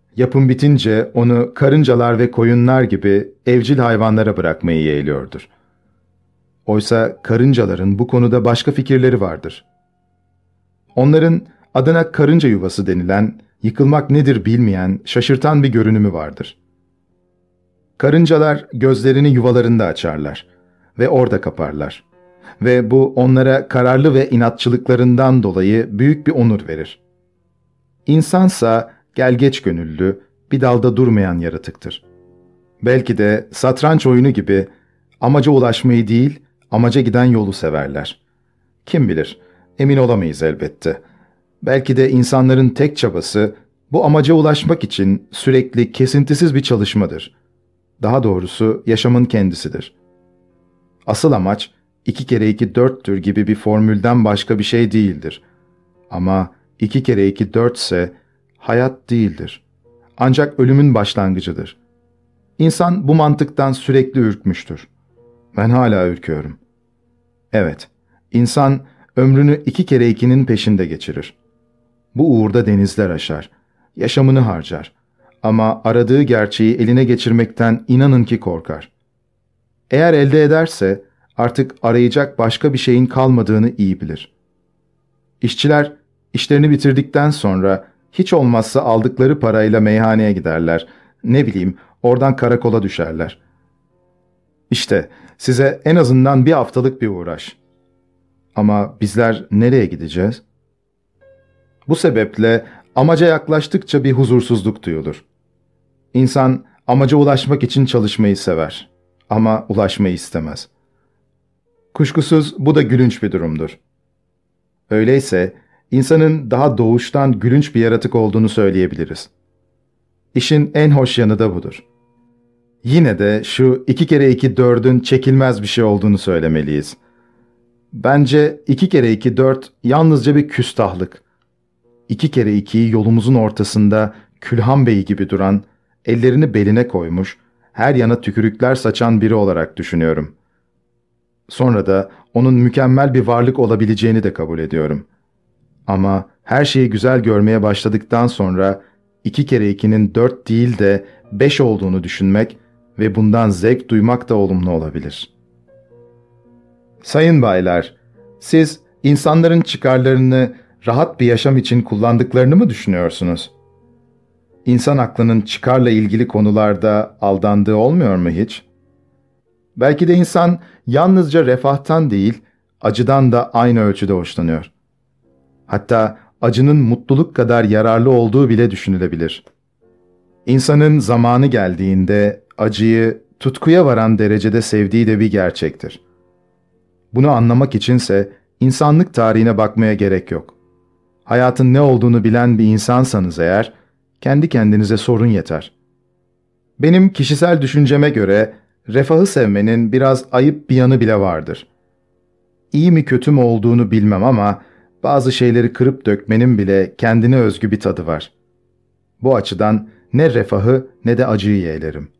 Yapım bitince onu karıncalar ve koyunlar gibi evcil hayvanlara bırakmayı yeğliyordur. Oysa karıncaların bu konuda başka fikirleri vardır. Onların adına karınca yuvası denilen, yıkılmak nedir bilmeyen, şaşırtan bir görünümü vardır. Karıncalar gözlerini yuvalarında açarlar ve orada kaparlar. Ve bu onlara kararlı ve inatçılıklarından dolayı büyük bir onur verir. İnsansa gelgeç gönüllü, bir dalda durmayan yaratıktır. Belki de satranç oyunu gibi amaca ulaşmayı değil, amaca giden yolu severler. Kim bilir, emin olamayız elbette. Belki de insanların tek çabası bu amaca ulaşmak için sürekli kesintisiz bir çalışmadır. Daha doğrusu yaşamın kendisidir. Asıl amaç iki kere iki dörttür gibi bir formülden başka bir şey değildir. Ama iki kere iki dörtse hayat değildir. Ancak ölümün başlangıcıdır. İnsan bu mantıktan sürekli ürkmüştür. Ben hala ürküyorum. Evet, insan ömrünü iki kere ikinin peşinde geçirir. Bu uğurda denizler aşar, yaşamını harcar. Ama aradığı gerçeği eline geçirmekten inanın ki korkar. Eğer elde ederse artık arayacak başka bir şeyin kalmadığını iyi bilir. İşçiler işlerini bitirdikten sonra hiç olmazsa aldıkları parayla meyhaneye giderler. Ne bileyim, oradan karakola düşerler. İşte size en azından bir haftalık bir uğraş. Ama bizler nereye gideceğiz? Bu sebeple amaca yaklaştıkça bir huzursuzluk duyulur. İnsan amaca ulaşmak için çalışmayı sever ama ulaşmayı istemez. Kuşkusuz bu da gülünç bir durumdur. Öyleyse insanın daha doğuştan gülünç bir yaratık olduğunu söyleyebiliriz. İşin en hoş yanı da budur. Yine de şu iki kere iki dördün çekilmez bir şey olduğunu söylemeliyiz. Bence iki kere iki dört yalnızca bir küstahlık. İki kere ikiyi yolumuzun ortasında Külhan Bey gibi duran, ellerini beline koymuş, her yana tükürükler saçan biri olarak düşünüyorum. Sonra da onun mükemmel bir varlık olabileceğini de kabul ediyorum. Ama her şeyi güzel görmeye başladıktan sonra iki kere ikinin dört değil de beş olduğunu düşünmek ve bundan zevk duymak da olumlu olabilir. Sayın baylar, siz insanların çıkarlarını rahat bir yaşam için kullandıklarını mı düşünüyorsunuz? İnsan aklının çıkarla ilgili konularda aldandığı olmuyor mu hiç? Belki de insan yalnızca refahtan değil, acıdan da aynı ölçüde hoşlanıyor. Hatta acının mutluluk kadar yararlı olduğu bile düşünülebilir. İnsanın zamanı geldiğinde acıyı tutkuya varan derecede sevdiği de bir gerçektir. Bunu anlamak içinse insanlık tarihine bakmaya gerek yok. Hayatın ne olduğunu bilen bir insansanız eğer, kendi kendinize sorun yeter. Benim kişisel düşünceme göre refahı sevmenin biraz ayıp bir yanı bile vardır. İyi mi kötü mü olduğunu bilmem ama bazı şeyleri kırıp dökmenin bile kendine özgü bir tadı var. Bu açıdan ne refahı ne de acıyı yeğlerim.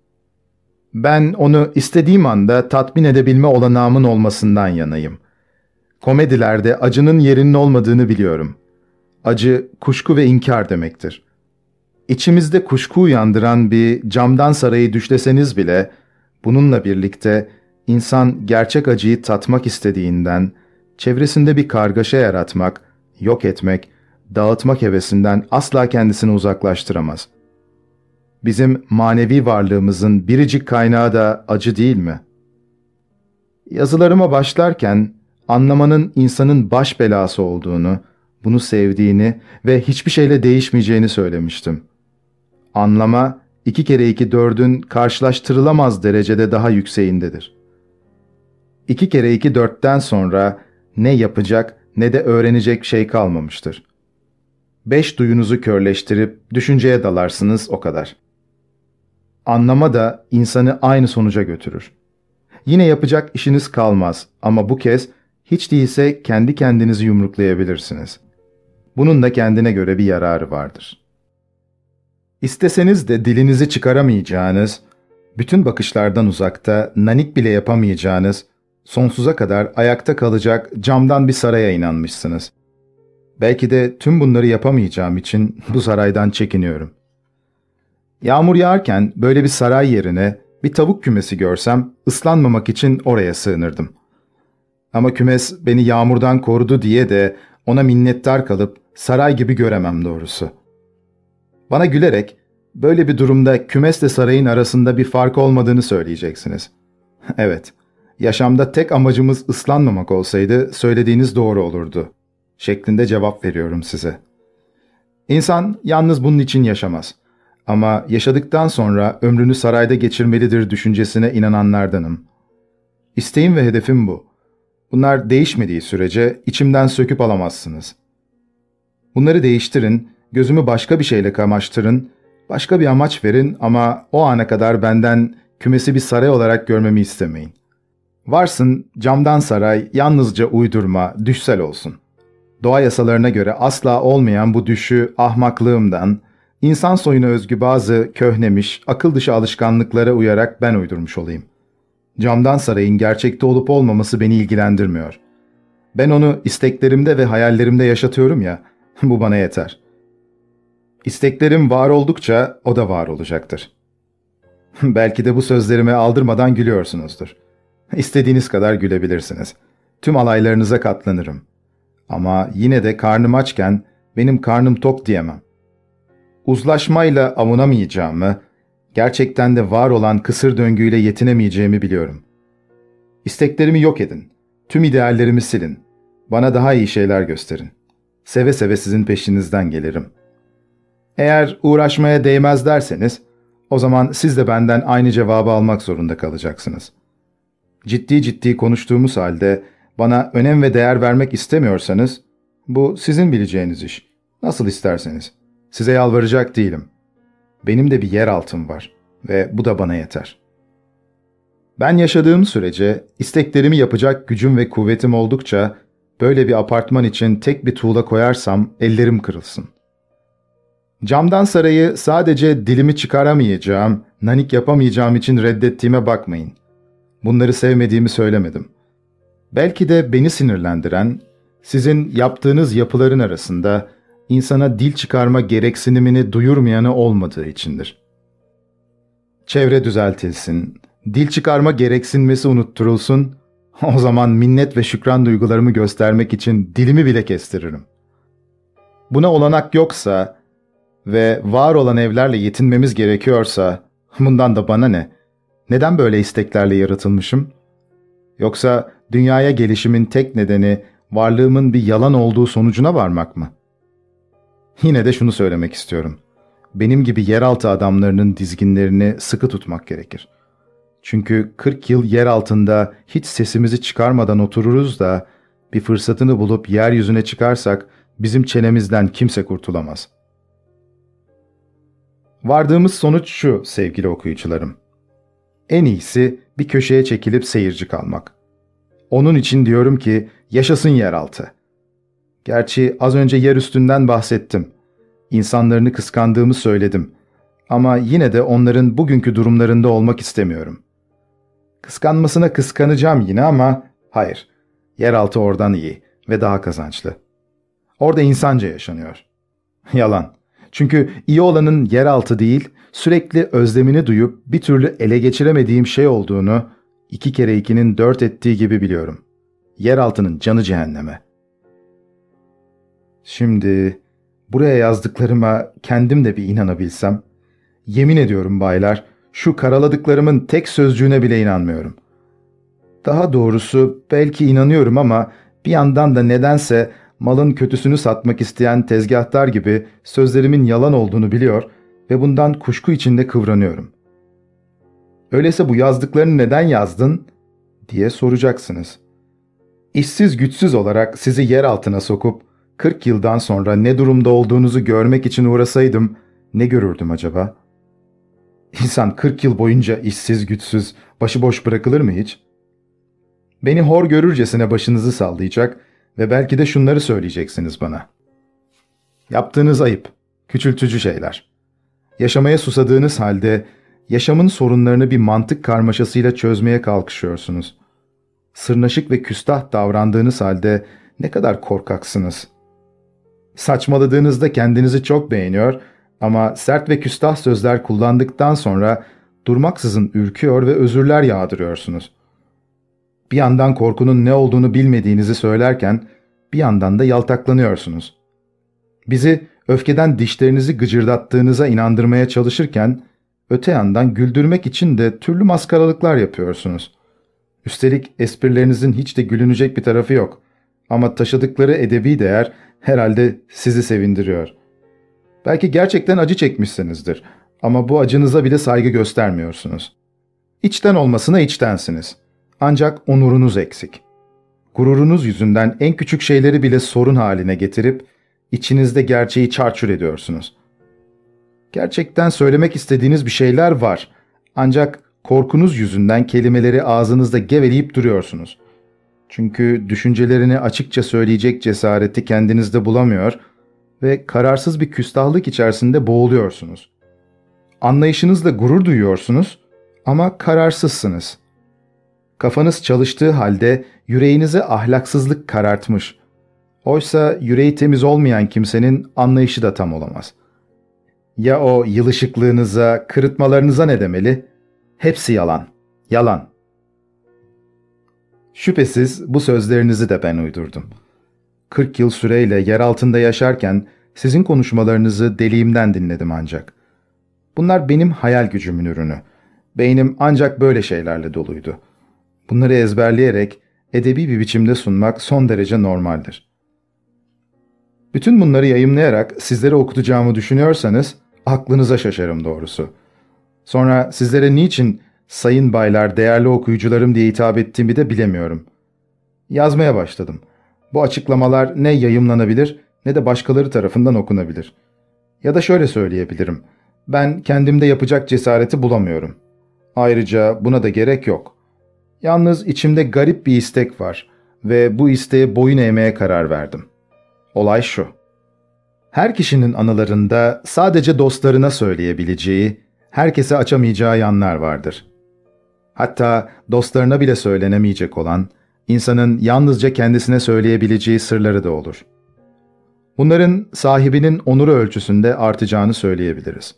Ben onu istediğim anda tatmin edebilme olanağımın olmasından yanayım. Komedilerde acının yerinin olmadığını biliyorum. Acı, kuşku ve inkar demektir. İçimizde kuşku uyandıran bir camdan sarayı düşleseniz bile, bununla birlikte insan gerçek acıyı tatmak istediğinden, çevresinde bir kargaşa yaratmak, yok etmek, dağıtmak hevesinden asla kendisini uzaklaştıramaz. Bizim manevi varlığımızın biricik kaynağı da acı değil mi? Yazılarıma başlarken anlamanın insanın baş belası olduğunu, bunu sevdiğini ve hiçbir şeyle değişmeyeceğini söylemiştim. Anlama, iki kere iki dördün karşılaştırılamaz derecede daha yükseğindedir. İki kere iki dörtten sonra ne yapacak ne de öğrenecek şey kalmamıştır. Beş duyunuzu körleştirip düşünceye dalarsınız o kadar. Anlama da insanı aynı sonuca götürür. Yine yapacak işiniz kalmaz ama bu kez hiç değilse kendi kendinizi yumruklayabilirsiniz. Bunun da kendine göre bir yararı vardır. İsteseniz de dilinizi çıkaramayacağınız, bütün bakışlardan uzakta nanik bile yapamayacağınız, sonsuza kadar ayakta kalacak camdan bir saraya inanmışsınız. Belki de tüm bunları yapamayacağım için bu saraydan çekiniyorum. Yağmur yağarken böyle bir saray yerine bir tavuk kümesi görsem ıslanmamak için oraya sığınırdım. Ama kümes beni yağmurdan korudu diye de ona minnettar kalıp saray gibi göremem doğrusu. Bana gülerek böyle bir durumda kümesle sarayın arasında bir fark olmadığını söyleyeceksiniz. Evet, yaşamda tek amacımız ıslanmamak olsaydı söylediğiniz doğru olurdu şeklinde cevap veriyorum size. İnsan yalnız bunun için yaşamaz. Ama yaşadıktan sonra ömrünü sarayda geçirmelidir düşüncesine inananlardanım. İsteğim ve hedefim bu. Bunlar değişmediği sürece içimden söküp alamazsınız. Bunları değiştirin, gözümü başka bir şeyle kamaştırın, başka bir amaç verin ama o ana kadar benden kümesi bir saray olarak görmemi istemeyin. Varsın camdan saray yalnızca uydurma, düşsel olsun. Doğa yasalarına göre asla olmayan bu düşü ahmaklığımdan, insan soyuna özgü bazı köhnemiş, akıl dışı alışkanlıklara uyarak ben uydurmuş olayım. Camdan sarayın gerçekte olup olmaması beni ilgilendirmiyor. Ben onu isteklerimde ve hayallerimde yaşatıyorum ya, bu bana yeter. İsteklerim var oldukça o da var olacaktır. Belki de bu sözlerime aldırmadan gülüyorsunuzdur. İstediğiniz kadar gülebilirsiniz. Tüm alaylarınıza katlanırım. Ama yine de karnım açken benim karnım tok diyemem. Uzlaşmayla avunamayacağımı, gerçekten de var olan kısır döngüyle yetinemeyeceğimi biliyorum. İsteklerimi yok edin, tüm ideallerimi silin, bana daha iyi şeyler gösterin. Seve seve sizin peşinizden gelirim. Eğer uğraşmaya değmez derseniz, o zaman siz de benden aynı cevabı almak zorunda kalacaksınız. Ciddi ciddi konuştuğumuz halde bana önem ve değer vermek istemiyorsanız, bu sizin bileceğiniz iş. Nasıl isterseniz. Size yalvaracak değilim. Benim de bir yer altım var ve bu da bana yeter. Ben yaşadığım sürece isteklerimi yapacak gücüm ve kuvvetim oldukça böyle bir apartman için tek bir tuğla koyarsam ellerim kırılsın. Camdan sarayı sadece dilimi çıkaramayacağım, nanik yapamayacağım için reddettiğime bakmayın. Bunları sevmediğimi söylemedim. Belki de beni sinirlendiren, sizin yaptığınız yapıların arasında insana dil çıkarma gereksinimini duyurmayanı olmadığı içindir. Çevre düzeltilsin, dil çıkarma gereksinmesi unutturulsun, o zaman minnet ve şükran duygularımı göstermek için dilimi bile kestiririm. Buna olanak yoksa ve var olan evlerle yetinmemiz gerekiyorsa, bundan da bana ne? Neden böyle isteklerle yaratılmışım? Yoksa dünyaya gelişimin tek nedeni varlığımın bir yalan olduğu sonucuna varmak mı? Yine de şunu söylemek istiyorum. Benim gibi yeraltı adamlarının dizginlerini sıkı tutmak gerekir. Çünkü kırk yıl yer altında hiç sesimizi çıkarmadan otururuz da bir fırsatını bulup yeryüzüne çıkarsak bizim çenemizden kimse kurtulamaz. Vardığımız sonuç şu sevgili okuyucularım. En iyisi bir köşeye çekilip seyirci kalmak. Onun için diyorum ki yaşasın yeraltı. Gerçi az önce yer üstünden bahsettim. İnsanlarını kıskandığımı söyledim. Ama yine de onların bugünkü durumlarında olmak istemiyorum. Kıskanmasına kıskanacağım yine ama hayır. Yeraltı oradan iyi ve daha kazançlı. Orada insanca yaşanıyor. Yalan. Çünkü iyi olanın yeraltı değil, sürekli özlemini duyup bir türlü ele geçiremediğim şey olduğunu iki kere ikinin dört ettiği gibi biliyorum. Yeraltının canı cehenneme. Şimdi buraya yazdıklarıma kendim de bir inanabilsem, yemin ediyorum baylar, şu karaladıklarımın tek sözcüğüne bile inanmıyorum. Daha doğrusu belki inanıyorum ama bir yandan da nedense malın kötüsünü satmak isteyen tezgahtar gibi sözlerimin yalan olduğunu biliyor ve bundan kuşku içinde kıvranıyorum. Öyleyse bu yazdıklarını neden yazdın diye soracaksınız. İşsiz güçsüz olarak sizi yer altına sokup kırk yıldan sonra ne durumda olduğunuzu görmek için uğrasaydım ne görürdüm acaba? İnsan kırk yıl boyunca işsiz güçsüz, başıboş bırakılır mı hiç? Beni hor görürcesine başınızı sallayacak ve belki de şunları söyleyeceksiniz bana. Yaptığınız ayıp, küçültücü şeyler. Yaşamaya susadığınız halde yaşamın sorunlarını bir mantık karmaşasıyla çözmeye kalkışıyorsunuz. Sırnaşık ve küstah davrandığınız halde ne kadar korkaksınız. Saçmaladığınızda kendinizi çok beğeniyor Ama sert ve küstah sözler kullandıktan sonra durmaksızın ürküyor ve özürler yağdırıyorsunuz. Bir yandan korkunun ne olduğunu bilmediğinizi söylerken bir yandan da yaltaklanıyorsunuz. Bizi öfkeden dişlerinizi gıcırdattığınıza inandırmaya çalışırken öte yandan güldürmek için de türlü maskaralıklar yapıyorsunuz. Üstelik esprilerinizin hiç de gülünecek bir tarafı yok. Ama taşıdıkları edebi değer herhalde sizi sevindiriyor. Belki gerçekten acı çekmişsinizdir ama bu acınıza bile saygı göstermiyorsunuz. İçten olmasına içtensiniz. Ancak onurunuz eksik. Gururunuz yüzünden en küçük şeyleri bile sorun haline getirip içinizde gerçeği çarçur ediyorsunuz. Gerçekten söylemek istediğiniz bir şeyler var. Ancak korkunuz yüzünden kelimeleri ağzınızda geveleyip duruyorsunuz. Çünkü düşüncelerini açıkça söyleyecek cesareti kendinizde bulamıyor ve kararsız bir küstahlık içerisinde boğuluyorsunuz. Anlayışınızla gurur duyuyorsunuz ama kararsızsınız. Kafanız çalıştığı halde yüreğinize ahlaksızlık karartmış. Oysa yüreği temiz olmayan kimsenin anlayışı da tam olamaz. Ya o yılışıklığınıza, kırıtmalarınıza ne demeli? Hepsi yalan, yalan. Şüphesiz bu sözlerinizi de ben uydurdum. Kırk yıl süreyle yer altında yaşarken sizin konuşmalarınızı deliğimden dinledim ancak. Bunlar benim hayal gücümün ürünü. Beynim ancak böyle şeylerle doluydu. Bunları ezberleyerek edebi bir biçimde sunmak son derece normaldir. Bütün bunları yayımlayarak sizlere okutacağımı düşünüyorsanız aklınıza şaşarım doğrusu. Sonra sizlere niçin sayın baylar, değerli okuyucularım diye hitap ettiğimi de bilemiyorum. Yazmaya başladım. Bu açıklamalar ne yayımlanabilir ne de başkaları tarafından okunabilir. Ya da şöyle söyleyebilirim. Ben kendimde yapacak cesareti bulamıyorum. Ayrıca buna da gerek yok. Yalnız içimde garip bir istek var ve bu isteğe boyun eğmeye karar verdim. Olay şu. Her kişinin anılarında sadece dostlarına söyleyebileceği, herkese açamayacağı yanlar vardır. Hatta dostlarına bile söylenemeyecek olan, insanın yalnızca kendisine söyleyebileceği sırları da olur. Bunların sahibinin onuru ölçüsünde artacağını söyleyebiliriz.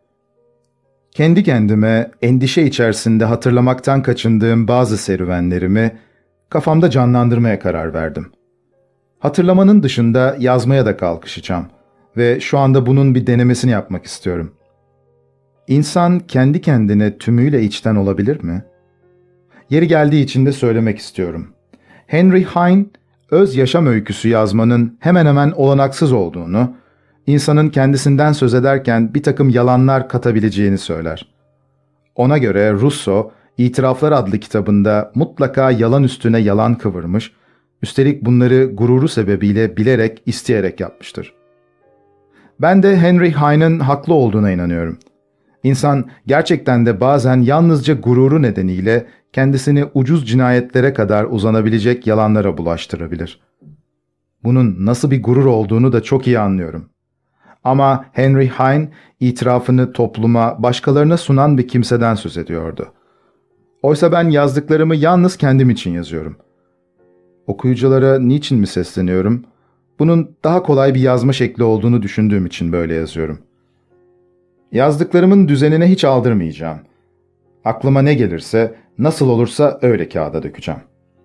Kendi kendime endişe içerisinde hatırlamaktan kaçındığım bazı serüvenlerimi kafamda canlandırmaya karar verdim. Hatırlamanın dışında yazmaya da kalkışacağım ve şu anda bunun bir denemesini yapmak istiyorum. İnsan kendi kendine tümüyle içten olabilir mi? Yeri geldiği için de söylemek istiyorum. Henry Heine, öz yaşam öyküsü yazmanın hemen hemen olanaksız olduğunu, insanın kendisinden söz ederken bir takım yalanlar katabileceğini söyler. Ona göre Rousseau, İtiraflar adlı kitabında mutlaka yalan üstüne yalan kıvırmış, üstelik bunları gururu sebebiyle bilerek, isteyerek yapmıştır. Ben de Henry Heine'ın haklı olduğuna inanıyorum. İnsan gerçekten de bazen yalnızca gururu nedeniyle kendisini ucuz cinayetlere kadar uzanabilecek yalanlara bulaştırabilir. Bunun nasıl bir gurur olduğunu da çok iyi anlıyorum. Ama Henry Heine itirafını topluma, başkalarına sunan bir kimseden söz ediyordu. Oysa ben yazdıklarımı yalnız kendim için yazıyorum. Okuyuculara niçin mi sesleniyorum? Bunun daha kolay bir yazma şekli olduğunu düşündüğüm için böyle yazıyorum. Yazdıklarımın düzenine hiç aldırmayacağım. Aklıma ne gelirse, nasıl olursa öyle kağıda dökeceğim.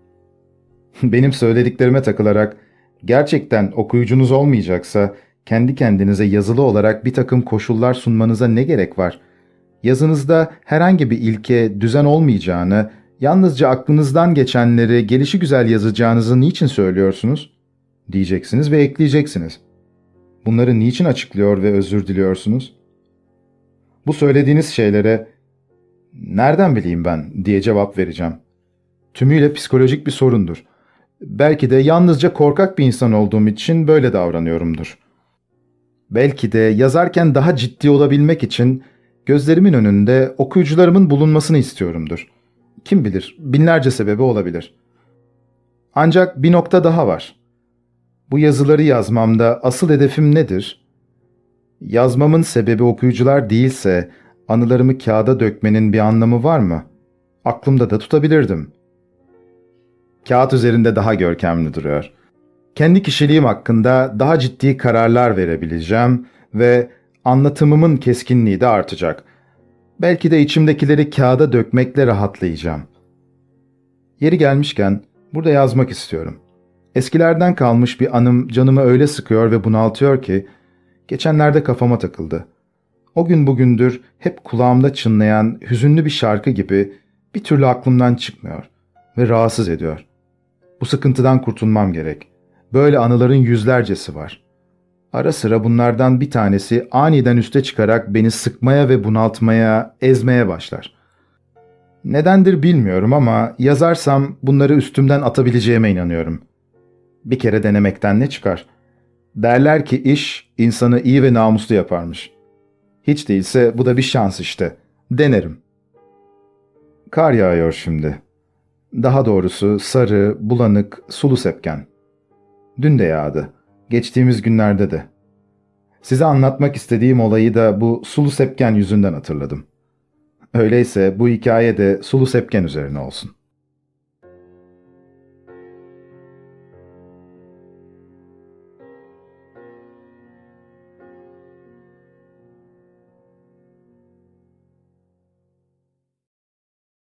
Benim söylediklerime takılarak, gerçekten okuyucunuz olmayacaksa, kendi kendinize yazılı olarak bir takım koşullar sunmanıza ne gerek var? Yazınızda herhangi bir ilke, düzen olmayacağını, yalnızca aklınızdan geçenleri gelişigüzel yazacağınızı niçin söylüyorsunuz? Diyeceksiniz ve ekleyeceksiniz. Bunları niçin açıklıyor ve özür diliyorsunuz? Bu söylediğiniz şeylere nereden bileyim ben diye cevap vereceğim. Tümüyle psikolojik bir sorundur. Belki de yalnızca korkak bir insan olduğum için böyle davranıyorumdur. Belki de yazarken daha ciddi olabilmek için gözlerimin önünde okuyucularımın bulunmasını istiyorumdur. Kim bilir, binlerce sebebi olabilir. Ancak bir nokta daha var. Bu yazıları yazmamda asıl hedefim nedir? Yazmamın sebebi okuyucular değilse anılarımı kağıda dökmenin bir anlamı var mı? Aklımda da tutabilirdim. Kağıt üzerinde daha görkemli duruyor. Kendi kişiliğim hakkında daha ciddi kararlar verebileceğim ve Anlatımımın keskinliği de artacak. Belki de içimdekileri kağıda dökmekle rahatlayacağım. Yeri gelmişken burada yazmak istiyorum. Eskilerden kalmış bir anım canımı öyle sıkıyor ve bunaltıyor ki geçenlerde kafama takıldı. O gün bugündür hep kulağımda çınlayan hüzünlü bir şarkı gibi bir türlü aklımdan çıkmıyor ve rahatsız ediyor. Bu sıkıntıdan kurtulmam gerek. Böyle anıların yüzlercesi var. Ara sıra bunlardan bir tanesi aniden üste çıkarak beni sıkmaya ve bunaltmaya, ezmeye başlar. Nedendir bilmiyorum ama yazarsam bunları üstümden atabileceğime inanıyorum. Bir kere denemekten ne çıkar? Derler ki iş insanı iyi ve namuslu yaparmış. Hiç değilse bu da bir şans işte. Denerim. Kar yağıyor şimdi. Daha doğrusu sarı, bulanık, sulu sepken. Dün de yağdı. Geçtiğimiz günlerde de. Size anlatmak istediğim olayı da bu sulu sepken yüzünden hatırladım. Öyleyse bu hikaye de sulu sepken üzerine olsun.